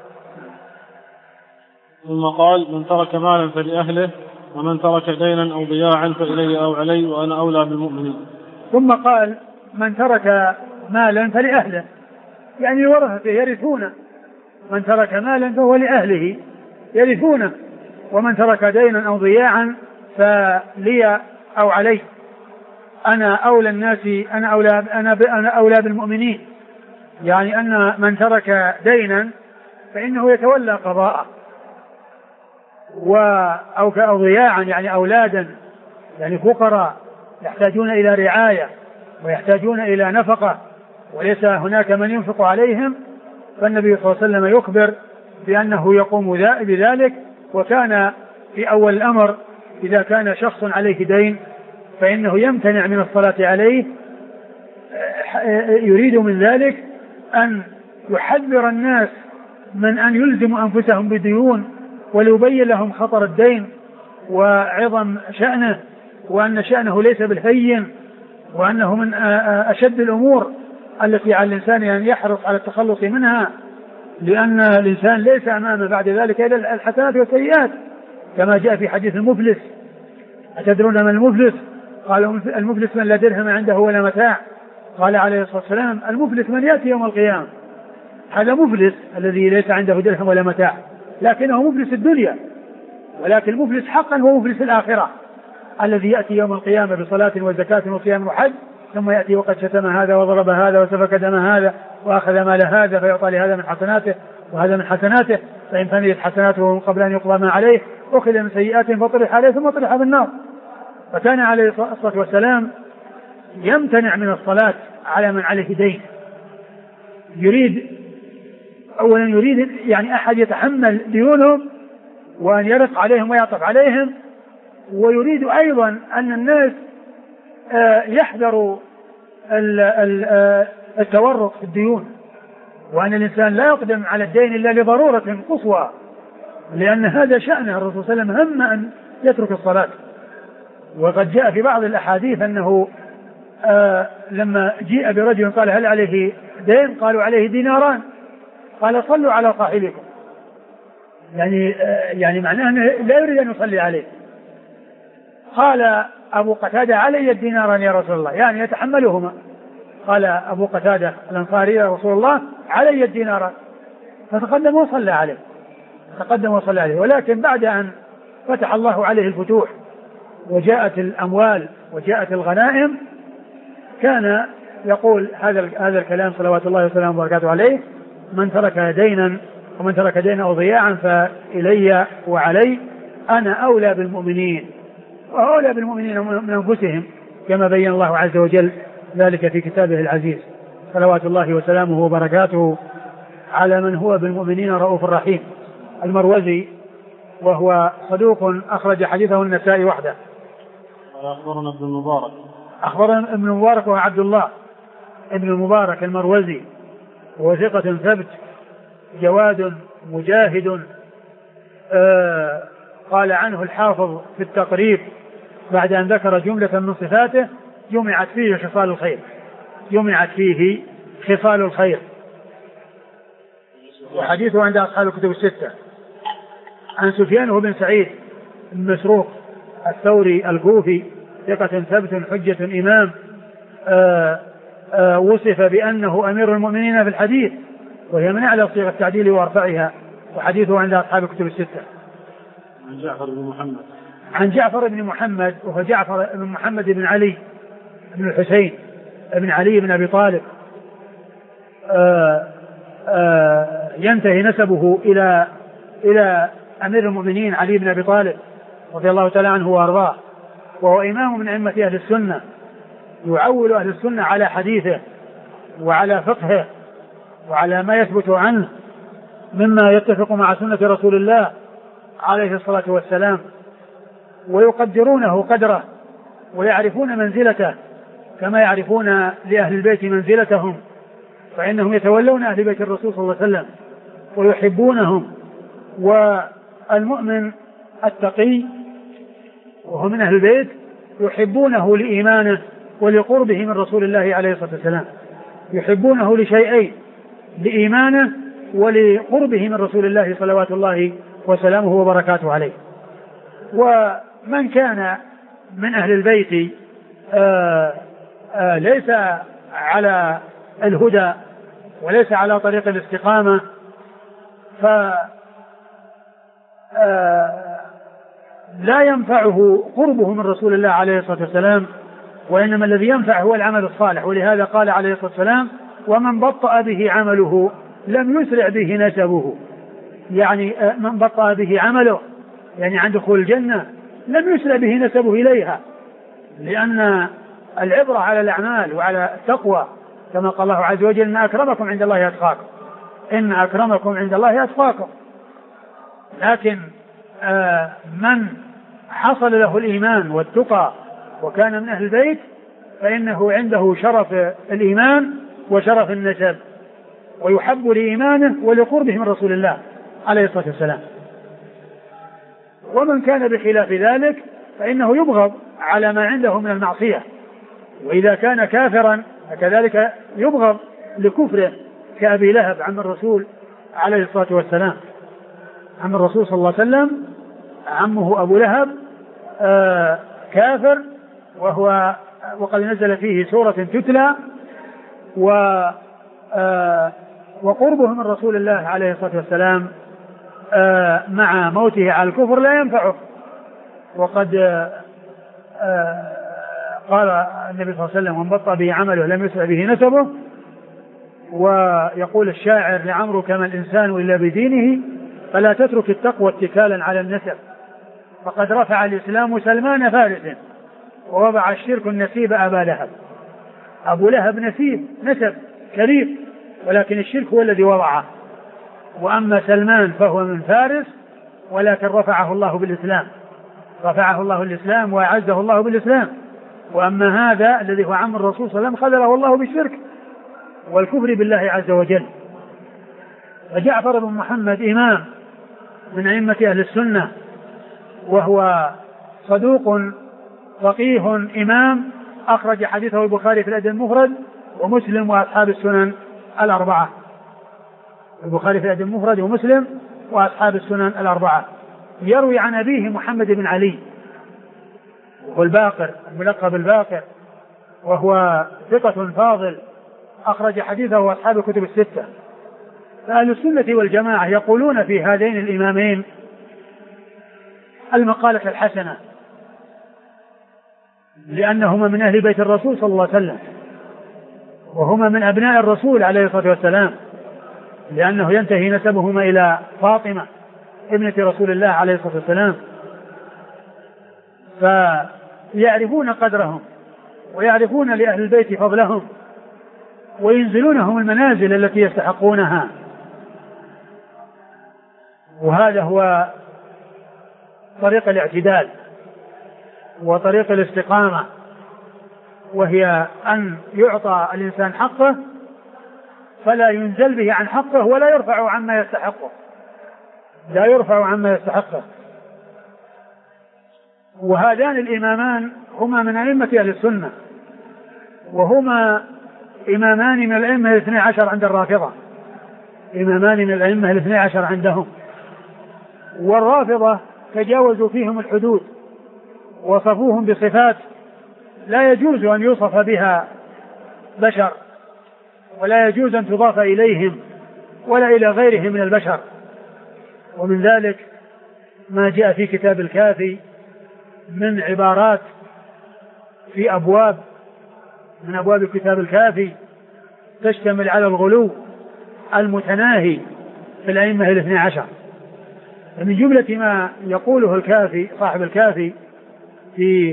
ثم قال: من ترك مالا فلأهله، ومن ترك دينا أو ضياعا فإلي أو علي وأنا أولى بالمؤمنين. ثم قال: من ترك مالا فلأهله، يعني ورثته يرثونه، من ترك مالا فهو لأهله يرثونه، ومن ترك دينا أو ضياعا فلي أو علي، أنا أولى الناس، أنا أولى بالمؤمنين. يعني أن من ترك دينا فإنه يتولى قضاءه، أو ضياعا يعني أولادا يعني فقراء يحتاجون إلى رعاية ويحتاجون إلى نفقة وليس هناك من ينفق عليهم، فالنبي صلى الله عليه وسلم يخبر بأنه يقوم بذلك. وكان في أول الأمر إذا كان شخص عليه دين فإنه يمتنع من الصلاة عليه، يريد من ذلك أن يحذر الناس من أن يلزموا أنفسهم بديون، وليبين لهم خطر الدين وعظم شأنه، وأن شأنه ليس بالهين، وأنه من أشد الأمور التي على الإنسان أن يحرص على التخلص منها، لأن الإنسان ليس أمامه بعد ذلك إلا الحسنات والسيئات، كما جاء في حديث المفلس: أتدرون من المفلس؟ قالوا: المفلس من لا درهم عنده ولا متاع. قال عليه الصلاة والسلام: المفلس من يأتي يوم القيامة. هذا مفلس الذي ليس عنده درهم ولا متاع، لكنه مفلس الدنيا، ولكن المفلس حقا هو مفلس الآخرة، الذي يأتي يوم القيامة بصلاة وزكاة وصيام وحج، ثم يأتي وقد شتم هذا وضرب هذا وسفك دم هذا وأخذ مال هذا، فيعطى لهذا من حسناته وهذا من حسناته، فإن فنيت حسناته قبل أن يقضى ما عليه أخذ من سيئات فطرح عليه ثم طرح بالنار. فكان عليه الصلاة والسلام يمتنع من الصلاة على من عليه دين. أولا يريد يعني أحد يتحمل ديونهم وأن يرق عليهم ويعطف عليهم، ويريد أيضا أن الناس يحذروا التورط في الديون، وأن الإنسان لا يقدم على الدين إلا لضرورة قصوى، لأن هذا شأنه. الرسول صلى الله عليه وسلم هم أن يترك الصلاة. وقد جاء في بعض الأحاديث أنه لما جيء برجل قال هل عليه دين؟ قالوا عليه ديناران. قال صلوا على صاحبكم، يعني معناه أنه لا يريد أن يصلي عليه. قال أبو قتادة علي الديناران يا رسول الله، يعني يتحملهما. قال أبو قتادة الأنصاري يا رسول الله علي الديناران، فتقدم وصلى عليه، ولكن بعد أن فتح الله عليه الفتوح وجاءت الأموال وجاءت الغنائم كان يقول هذا الكلام صلوات الله وسلامه وبركاته عليه: من ترك دينا ومن ترك دينا أو ضياعا فإلي وعلي، أنا أولى بالمؤمنين وأولى بالمؤمنين من أنفسهم، كما بين الله عز وجل ذلك في كتابه العزيز صلوات الله وسلامه وبركاته على من هو بالمؤمنين رؤوف رحيم. المروزي وهو صدوق أخرج حديثه النسائي وحده. أخبرنا ابن المبارك. أخبرنا ابن المبارك وعبد الله ابن المبارك المروزي، وهو ثقة ثبت جواد مجاهد. قال عنه الحافظ في التقريب بعد أن ذكر جملة من صفاته: جمعت فيه خصال الخير. وحديثه عند أصحاب الكتب الستة. عن سفيان بن سعيد بن مسروق الثوري الكوفي ثقة ثبت حجة إمام، وصف بأنه أمير المؤمنين في الحديث، وهي من أعلى صيغ التعديل وأرفعها، وحديثه عند أصحاب الكتب الستة. عن جعفر بن محمد وهو جعفر بن محمد بن علي بن الحسين بن علي بن أبي طالب، ينتهي نسبه إلى أمير المؤمنين علي بن أبي طالب رضي الله تعالى عنه وأرضاه، وهو إمام من أئمة أهل السنة، يعول أهل السنة على حديثه وعلى فقهه وعلى ما يثبت عنه مما يتفق مع سنة رسول الله عليه الصلاة والسلام، ويقدرونه قدره ويعرفون منزلته كما يعرفون لأهل البيت منزلتهم، فإنهم يتولون أهل بيت الرسول صلى الله عليه وسلم ويحبونهم. والمؤمن التقي وهو من أهل البيت يحبونه لإيمانه ولقربه من رسول الله عليه الصلاة والسلام، يحبونه لشيئين: لإيمانه ولقربه من رسول الله صلوات الله وسلامه وبركاته عليه. ومن كان من أهل البيت ليس على الهدى وليس على طريق الاستقامة لا ينفعه قربه من رسول الله عليه الصلاة والسلام، وإنما الذي ينفع هو العمل الصالح. ولهذا قال عليه الصلاة والسلام: ومن بطأ به عمله لم يسرع به نسبه. يعني من بطأ به عمله يعني عن دخول الجنة لم يسرع به نسبه إليها، لأن العبرة على الأعمال وعلى التقوى، كما قال الله عز وجل: إن أكرمكم عند الله أتقاكم، إن أكرمكم عند الله أتقاكم. لكن من حصل له الإيمان والتقى وكان من أهل البيت فإنه عنده شرف الإيمان وشرف النسب، ويحب لإيمانه ولقربه من رسول الله عليه الصلاة والسلام. ومن كان بخلاف ذلك فإنه يبغض على ما عنده من المعصية، وإذا كان كافرا فكذلك يبغض لكفره، كأبي لهب عم الرسول عليه الصلاة والسلام. عم الرسول صلى الله عليه وسلم عمه أبو لهب كافر، وقد نزل فيه سورة تتلى، وقربه من رسول الله عليه الصلاة والسلام مع موته على الكفر لا ينفعه. وقد قال النبي صلى الله عليه وسلم: من بطأ به عمله لم يسرع به نسبه. ويقول الشاعر: لعمرك ما الإنسان إلا بدينه، فلا تترك التقوى اتكالا على النسب، فقد رفع الإسلام سلمان فارس ووضع الشرك النسيب أبا لهب. أبو لهب نسب كريم، ولكن الشرك هو الذي وضعه. وأما سلمان فهو من فارس، ولكن رفعه الله بالإسلام. رفعه الله الإسلام وأعزه الله بالإسلام. وأما هذا الذي هو عم الرسول صلى الله عليه وسلم خذله الله بالشرك والكفر بالله عز وجل. فجعفر بن محمد إمام من أئمة أهل السنة، وهو صدوق فقيه إمام، أخرج حديثه البخاري في الأدب المفرد ومسلم وأصحاب السنن الأربعة. البخاري في الأدب المفرد ومسلم وأصحاب السنن الأربعة. يروي عن أبيه محمد بن علي والباقر الملقب بالباقر، وهو ثقة فاضل أخرج حديثه أصحاب الكتب الستة. فأهل السنة والجماعة يقولون في هذين الإمامين المقالة الحسنة، لأنهما من أهل بيت الرسول صلى الله عليه وسلم، وهما من أبناء الرسول عليه الصلاة والسلام، لأنه ينتهي نسبهما إلى فاطمة ابنة رسول الله عليه الصلاة والسلام. فيعرفون قدرهم ويعرفون لأهل البيت فضلهم وينزلونهم المنازل التي يستحقونها. وهذا هو طريق الاعتدال وطريق الاستقامة، وهي أن يعطى الإنسان حقه فلا ينزل به عن حقه ولا يرفع عما يستحقه، لا يرفع عما يستحقه. وهذان الإمامان هما من أئمة أهل السنة، وهما إمامان من الأئمة 12 عند الرافضة، إمامان من الأئمة 12 عندهم. والرافضة تجاوزوا فيهم الحدود وصفوهم بصفات لا يجوز أن يوصف بها بشر، ولا يجوز أن تضاف إليهم ولا إلى غيرهم من البشر. ومن ذلك ما جاء في كتاب الكافي من عبارات في أبواب من أبواب كتاب الكافي تشتمل على الغلو المتناهي في الأئمة 12. من جملة ما يقوله الكافي صاحب الكافي في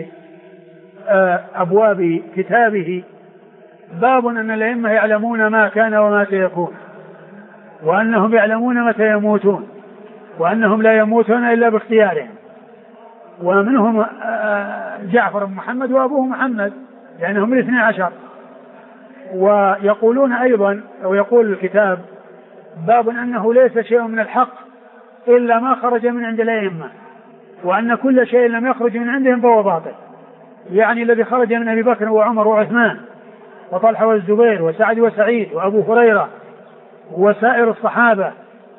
أبواب كتابه: باب أن الأئمة يعلمون ما كان وما سيكون، وأنهم يعلمون متى يموتون، وأنهم لا يموتون إلا باختيارهم. ومنهم جعفر بن محمد وأبوه محمد، لأنهم من 12. ويقولون أيضا، أو يقول الكتاب: باب أنه ليس شيء من الحق إلا ما خرج من عند الأئمة، وأن كل شيء لم يخرج من عندهم فهو باطل. يعني الذي خرج من أبي بكر وعمر وعثمان وطلحة والزبير وسعد وسعيد وأبو هريرة وسائر الصحابة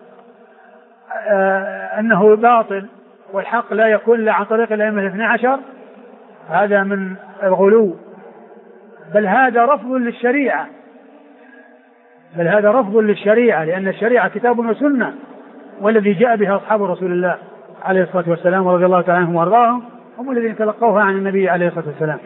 أنه باطل، والحق لا يكون إلا عن طريق الأئمة 12. هذا من الغلو، بل هذا رفض للشريعة، لأن الشريعة كتاب وسنة، والذي جاء بها أصحاب رسول الله عليه الصلاة والسلام ورضي الله تعالى عنهم وارضاهم هم الذين تلقوها عن النبي عليه الصلاة والسلام.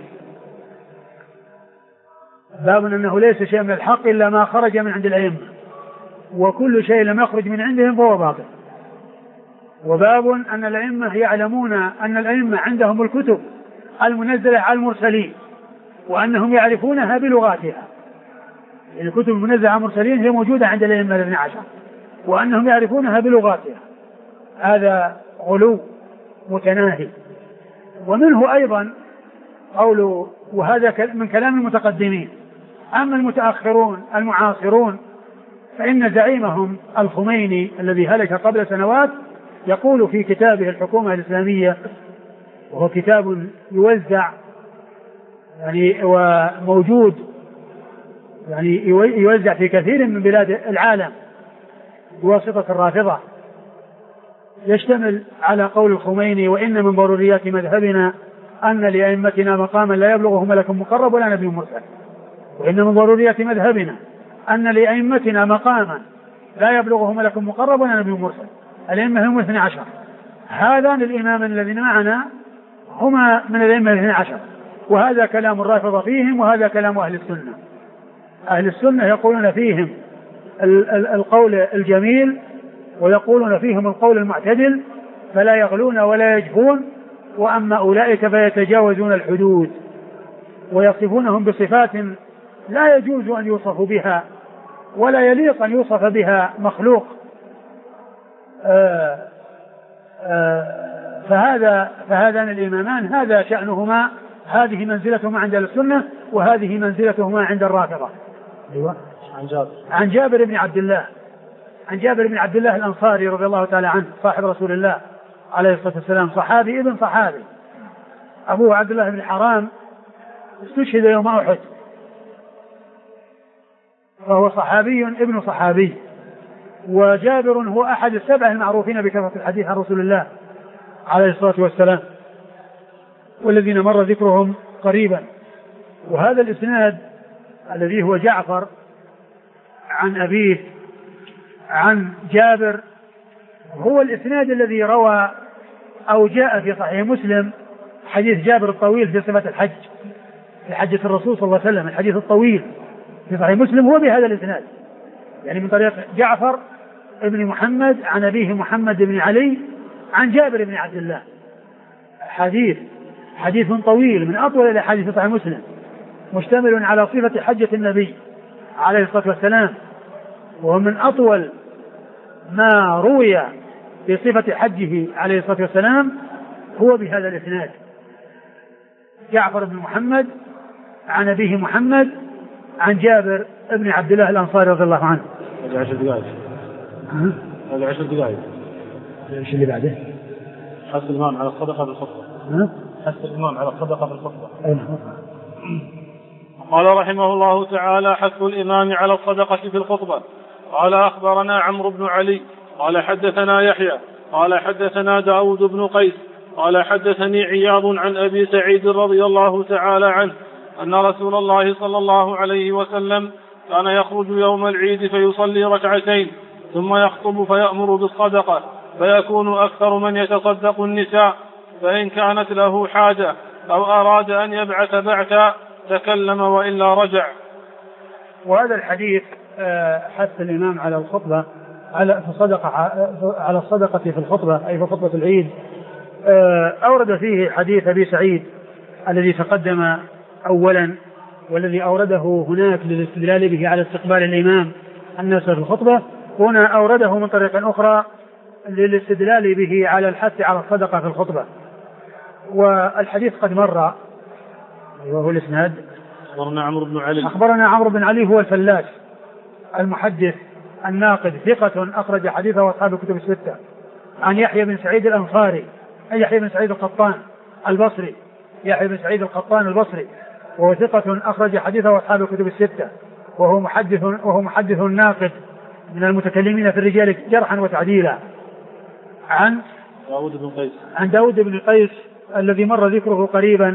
باب أنه ليس شيء من الحق إلا ما خرج من عند الأئمة، وكل شيء لم يخرج من عندهم فهو باطل. وباب أن الأئمة يعلمون أن الأئمة عندهم الكتب المنزلة على المرسلين، وأنهم يعرفونها بلغاتها. الكتب المنزلة على المرسلين هي موجودة عند الأئمة 12، وأنهم يعرفونها بلغاتها. هذا غلو متناهي. ومنه أيضا قوله: وهذا من كلام المتقدمين. أما المتأخرون المعاصرون فإن زعيمهم الخميني الذي هلك قبل سنوات يقول في كتابه الحكومة الإسلامية، وهو كتاب يوزع يعني وموجود يعني يوزع في كثير من بلاد العالم بواسطة الرافضة، يشتمل على قول الخميني: وإن من ضروريات مذهبنا أن لأئمتنا مقاما لا يبلغه ملك مقرب ولا نبي مرسل. وإن من ضروريات مذهبنا أن لأئمتنا مقاما لا يبلغه ملك مقرب ولا نبي مرسل. الأئمة هم 12. هذان الإمام الذين معنا هما من الأئمة 12، وهذا كلام الرافضة فيهم، وهذا كلام أهل السنة. أهل السنة يقولون فيهم القول الجميل، ويقولون فيهم القول المعتدل، فلا يغلون ولا يجفون. وأما أولئك فيتجاوزون الحدود ويصفونهم بصفات لا يجوز أن يوصف بها ولا يليق أن يوصف بها مخلوق. فهذان الإمامان هذا شأنهما، هذه منزلتهما عند السنة وهذه منزلتهما عند الرافضة. أيوة. عن جابر بن عبد الله، عن جابر بن عبد الله الأنصاري رضي الله تعالى عنه صاحب رسول الله عليه الصلاة والسلام، صحابي ابن صحابي، أبوه عبد الله بن حرام استشهد يوم أحد، فهو صحابي ابن صحابي. وجابر هو أحد السبعة المعروفين بكثرة الحديث عن رسول الله عليه الصلاة والسلام والذين مر ذكرهم قريبا. وهذا الإسناد الذي هو جعفر عن أبيه عن جابر هو الإسناد الذي روى أو جاء في صحيح مسلم حديث جابر الطويل في صفة الحج، في حجة الرسول صلى الله عليه وسلم، الحديث الطويل في صحيح مسلم هو بهذا الإسناد، يعني من طريق جعفر ابن محمد عن أبيه محمد بن علي عن جابر بن عبد الله. حديث طويل من أطول الأحاديث في صحيح مسلم، مشتمل على صفة حجة النبي عليه الصلاة والسلام، ومن أطول ما روي في صفة حجه عليه الصلاة والسلام هو بهذا الإسناد، جعفر بن محمد عن أبيه محمد عن جابر بن عبد الله الأنصاري رضي الله عنه. هذه 10 دقائق. هذه 10 دقائق. ايش اللي بعده؟ حث الإمام على الصدقة في الخطبة. حث الإمام على الصدقة في الخطبة. قال رحمه الله تعالى: حث الإمام على الصدقة في الخطبة. قال: أخبرنا عمرو بن علي قال حدثنا يحيى قال حدثنا داود بن قيس قال حدثني عياض عن أبي سعيد رضي الله تعالى عنه أن رسول الله صلى الله عليه وسلم كان يخرج يوم العيد فيصلي ركعتين ثم يخطب فيأمر بالصدقة، فيكون أكثر من يتصدق النساء، فإن كانت له حاجة أو أراد أن يبعث بعثا تكلم وإلا رجع. وهذا الحديث حث الإمام على الخطبة على الصدقة في الخطبة، أي في خطبة العيد. أورد فيه حديث أبي سعيد الذي تقدم أولا، والذي أورده هناك للاستدلال به على استقبال الإمام الناس في الخطبة، هنا أورده من طريق أخرى للاستدلال به على الحث على الصدقة في الخطبة. والحديث قد مر، وهو الإسناد: أخبرنا عمرو بن علي. أخبرنا عمرو بن علي هو الفلاس المحدث الناقد ثقة أخرج حديثه أصحاب الكتب الستة. عن يحيى بن سعيد الأنصاري، يحيى بن سعيد القطان البصري، يحيى بن سعيد القطان البصري، وهو ثقة أخرج حديثه أصحاب الكتب الستة، وهو محدث ناقد من المتكلمين في الرجال جرحا وتعديلا. عن داود بن قيس الذي مر ذكره قريبا.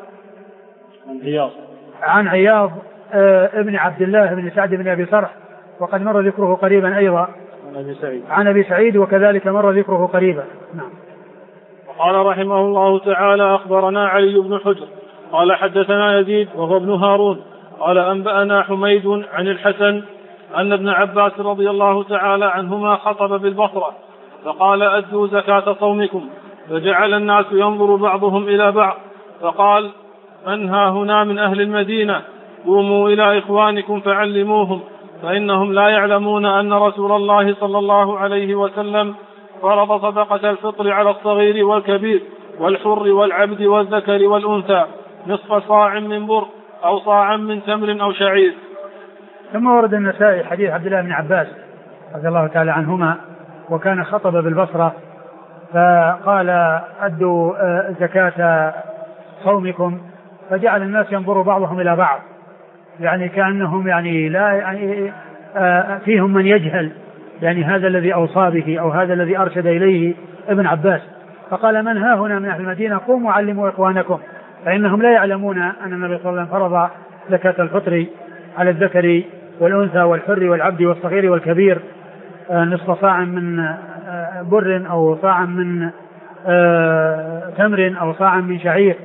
عن عياض ابن عبد الله بن سعد بن أبي صرح، وقد مر ذكره قريبا أيضا. عن أبي سعيد وكذلك مر ذكره قريبا. نعم. قال رحمه الله تعالى: أخبرنا علي بن حجر قال حدثنا يزيد وهو ابن هارون قال أنبأنا حميد عن الحسن أن ابن عباس رضي الله تعالى عنهما خطب بالبصرة فقال: أدوا زكاة صومكم، فجعل الناس ينظر بعضهم إلى بعض، فقال: من ها هنا من أهل المدينة؟ قوموا إلى إخوانكم فعلموهم، فإنهم لا يعلمون أن رسول الله صلى الله عليه وسلم فرض صدقة الفطر على الصغير والكبير والحر والعبد والذكر والأنثى نصف صاع من بر أو صاعا من تمر أو شعير. ثم ورد النسائي حديث عبد الله بن عباس رضي الله تعالى عنهما، وكان خطب بالبصرة فقال: أدوا زكاة صومكم، فجعل الناس ينظروا بعضهم إلى بعض، يعني كأنهم يعني لا يعني فيهم من يجهل يعني هذا الذي أوصى به أو هذا الذي أرشد إليه ابن عباس، فقال: من ها هنا من أهل المدينة؟ قوموا علموا إخوانكم، فإنهم لا يعلمون أن النبي صلى الله عليه وسلم فرض زكاة الفطر على الذكر والأنثى والحر والعبد والصغير والكبير نصف صاع من بر أو صاع من تمر أو صاع من شعير.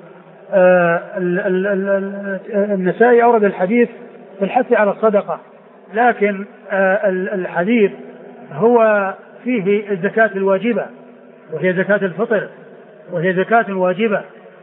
النسائي أورد الحديث في الحث على الصدقة، لكن الحديث هو فيه الزكاة الواجبة وهي زكاة الفطر، وهي زكاة واجبة،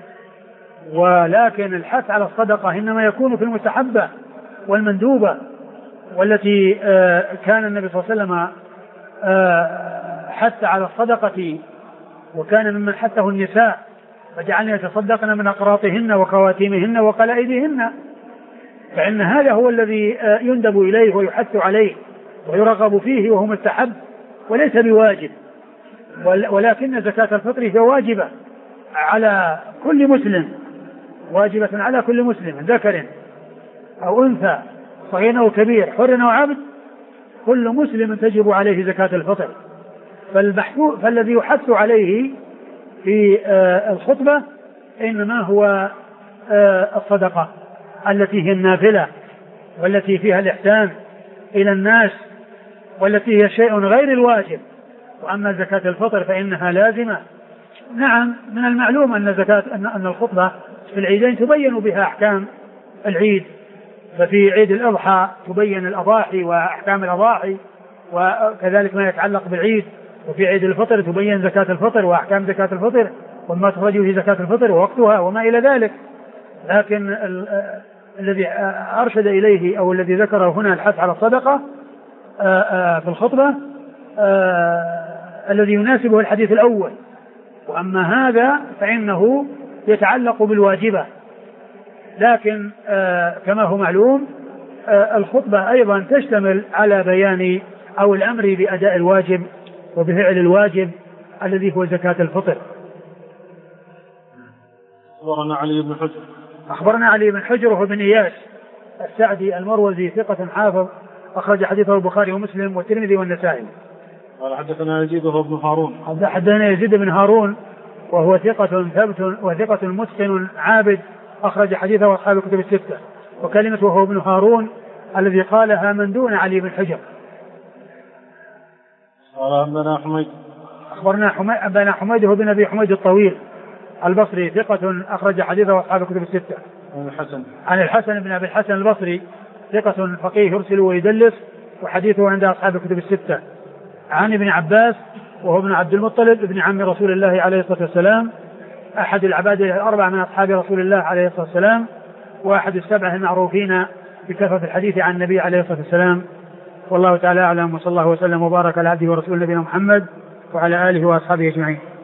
ولكن الحث على الصدقة إنما يكون في المستحبة والمندوبة، والتي كان النبي صلى الله عليه وسلم حث على الصدقة وكان ممن حثه النساء فجعلنا يتصدقن من أقراطهن وخواتيمهن وقلائدهن، فإن هذا هو الذي يندب إليه ويحث عليه ويرغب فيه وهو مستحب وليس بواجب، ولكن زكاة الفطر هي واجبة على كل مسلم، واجبة على كل مسلم ذكر أو أنثى صغير أو كبير حر أو عبد، كل مسلم تجب عليه زكاة الفطر. فالذي يحث عليه في الخطبة إنما هو الصدقة التي هي النافلة والتي فيها الإحسان إلى الناس والتي هي شيء غير الواجب. وأما زكاة الفطر فإنها لازمة. نعم، من المعلوم أن الخطبة في العيدين تبين بها أحكام العيد، ففي عيد الأضحى تبين الأضاحي وأحكام الأضاحي وكذلك ما يتعلق بالعيد، وفي عيد الفطر تبين زكاة الفطر وأحكام زكاة الفطر وما تخرج في زكاة الفطر ووقتها وما إلى ذلك. لكن الذي أرشد إليه أو الذي ذكره هنا الحث على الصدقة في الخطبة الذي يناسبه الحديث الأول. وأما هذا فإنه يتعلق بالواجبة، لكن كما هو معلوم الخطبة أيضا تشتمل على بيان أو الأمر بأداء الواجب وبفعل الواجب الذي هو زكاة الفطر. أخبرنا علي بن حجر وهو بن إياس السعدي المروزي ثقة حافظ أخرج حديثه البخاري ومسلم والترمذي والنسائي. قال حدثنا يزيد وهو بن هارون. حدثنا يزيد بن هارون وهو ثقة ثبت وثقة متقن عابد أخرج حديثه أصحاب الكتب الستة. وكلمة وهو ابن هارون الذي قالها من دون علي بن حجر. أخبرنا بن حميد هو بن أبي حميد الطويل البصري ثقة أخرج حديثه أصحاب الكتب الستة. عن الحسن بن أبي الحسن البصري ثقة فقيه يرسل ويدلس وحديثه عند أصحاب الكتب الستة. عن ابن عباس وهو ابن عبد المطلب ابن عم رسول الله عليه الصلاة والسلام أحد العباد الأربعة من أصحاب رسول الله عليه الصلاة والسلام وأحد السبعة المعروفين بكثرة الحديث عن النبي عليه الصلاة والسلام. والله تعالى أعلم، وصلى الله وسلم وبارك على عبده ورسوله نبينا محمد وعلى آله وأصحابه أجمعين.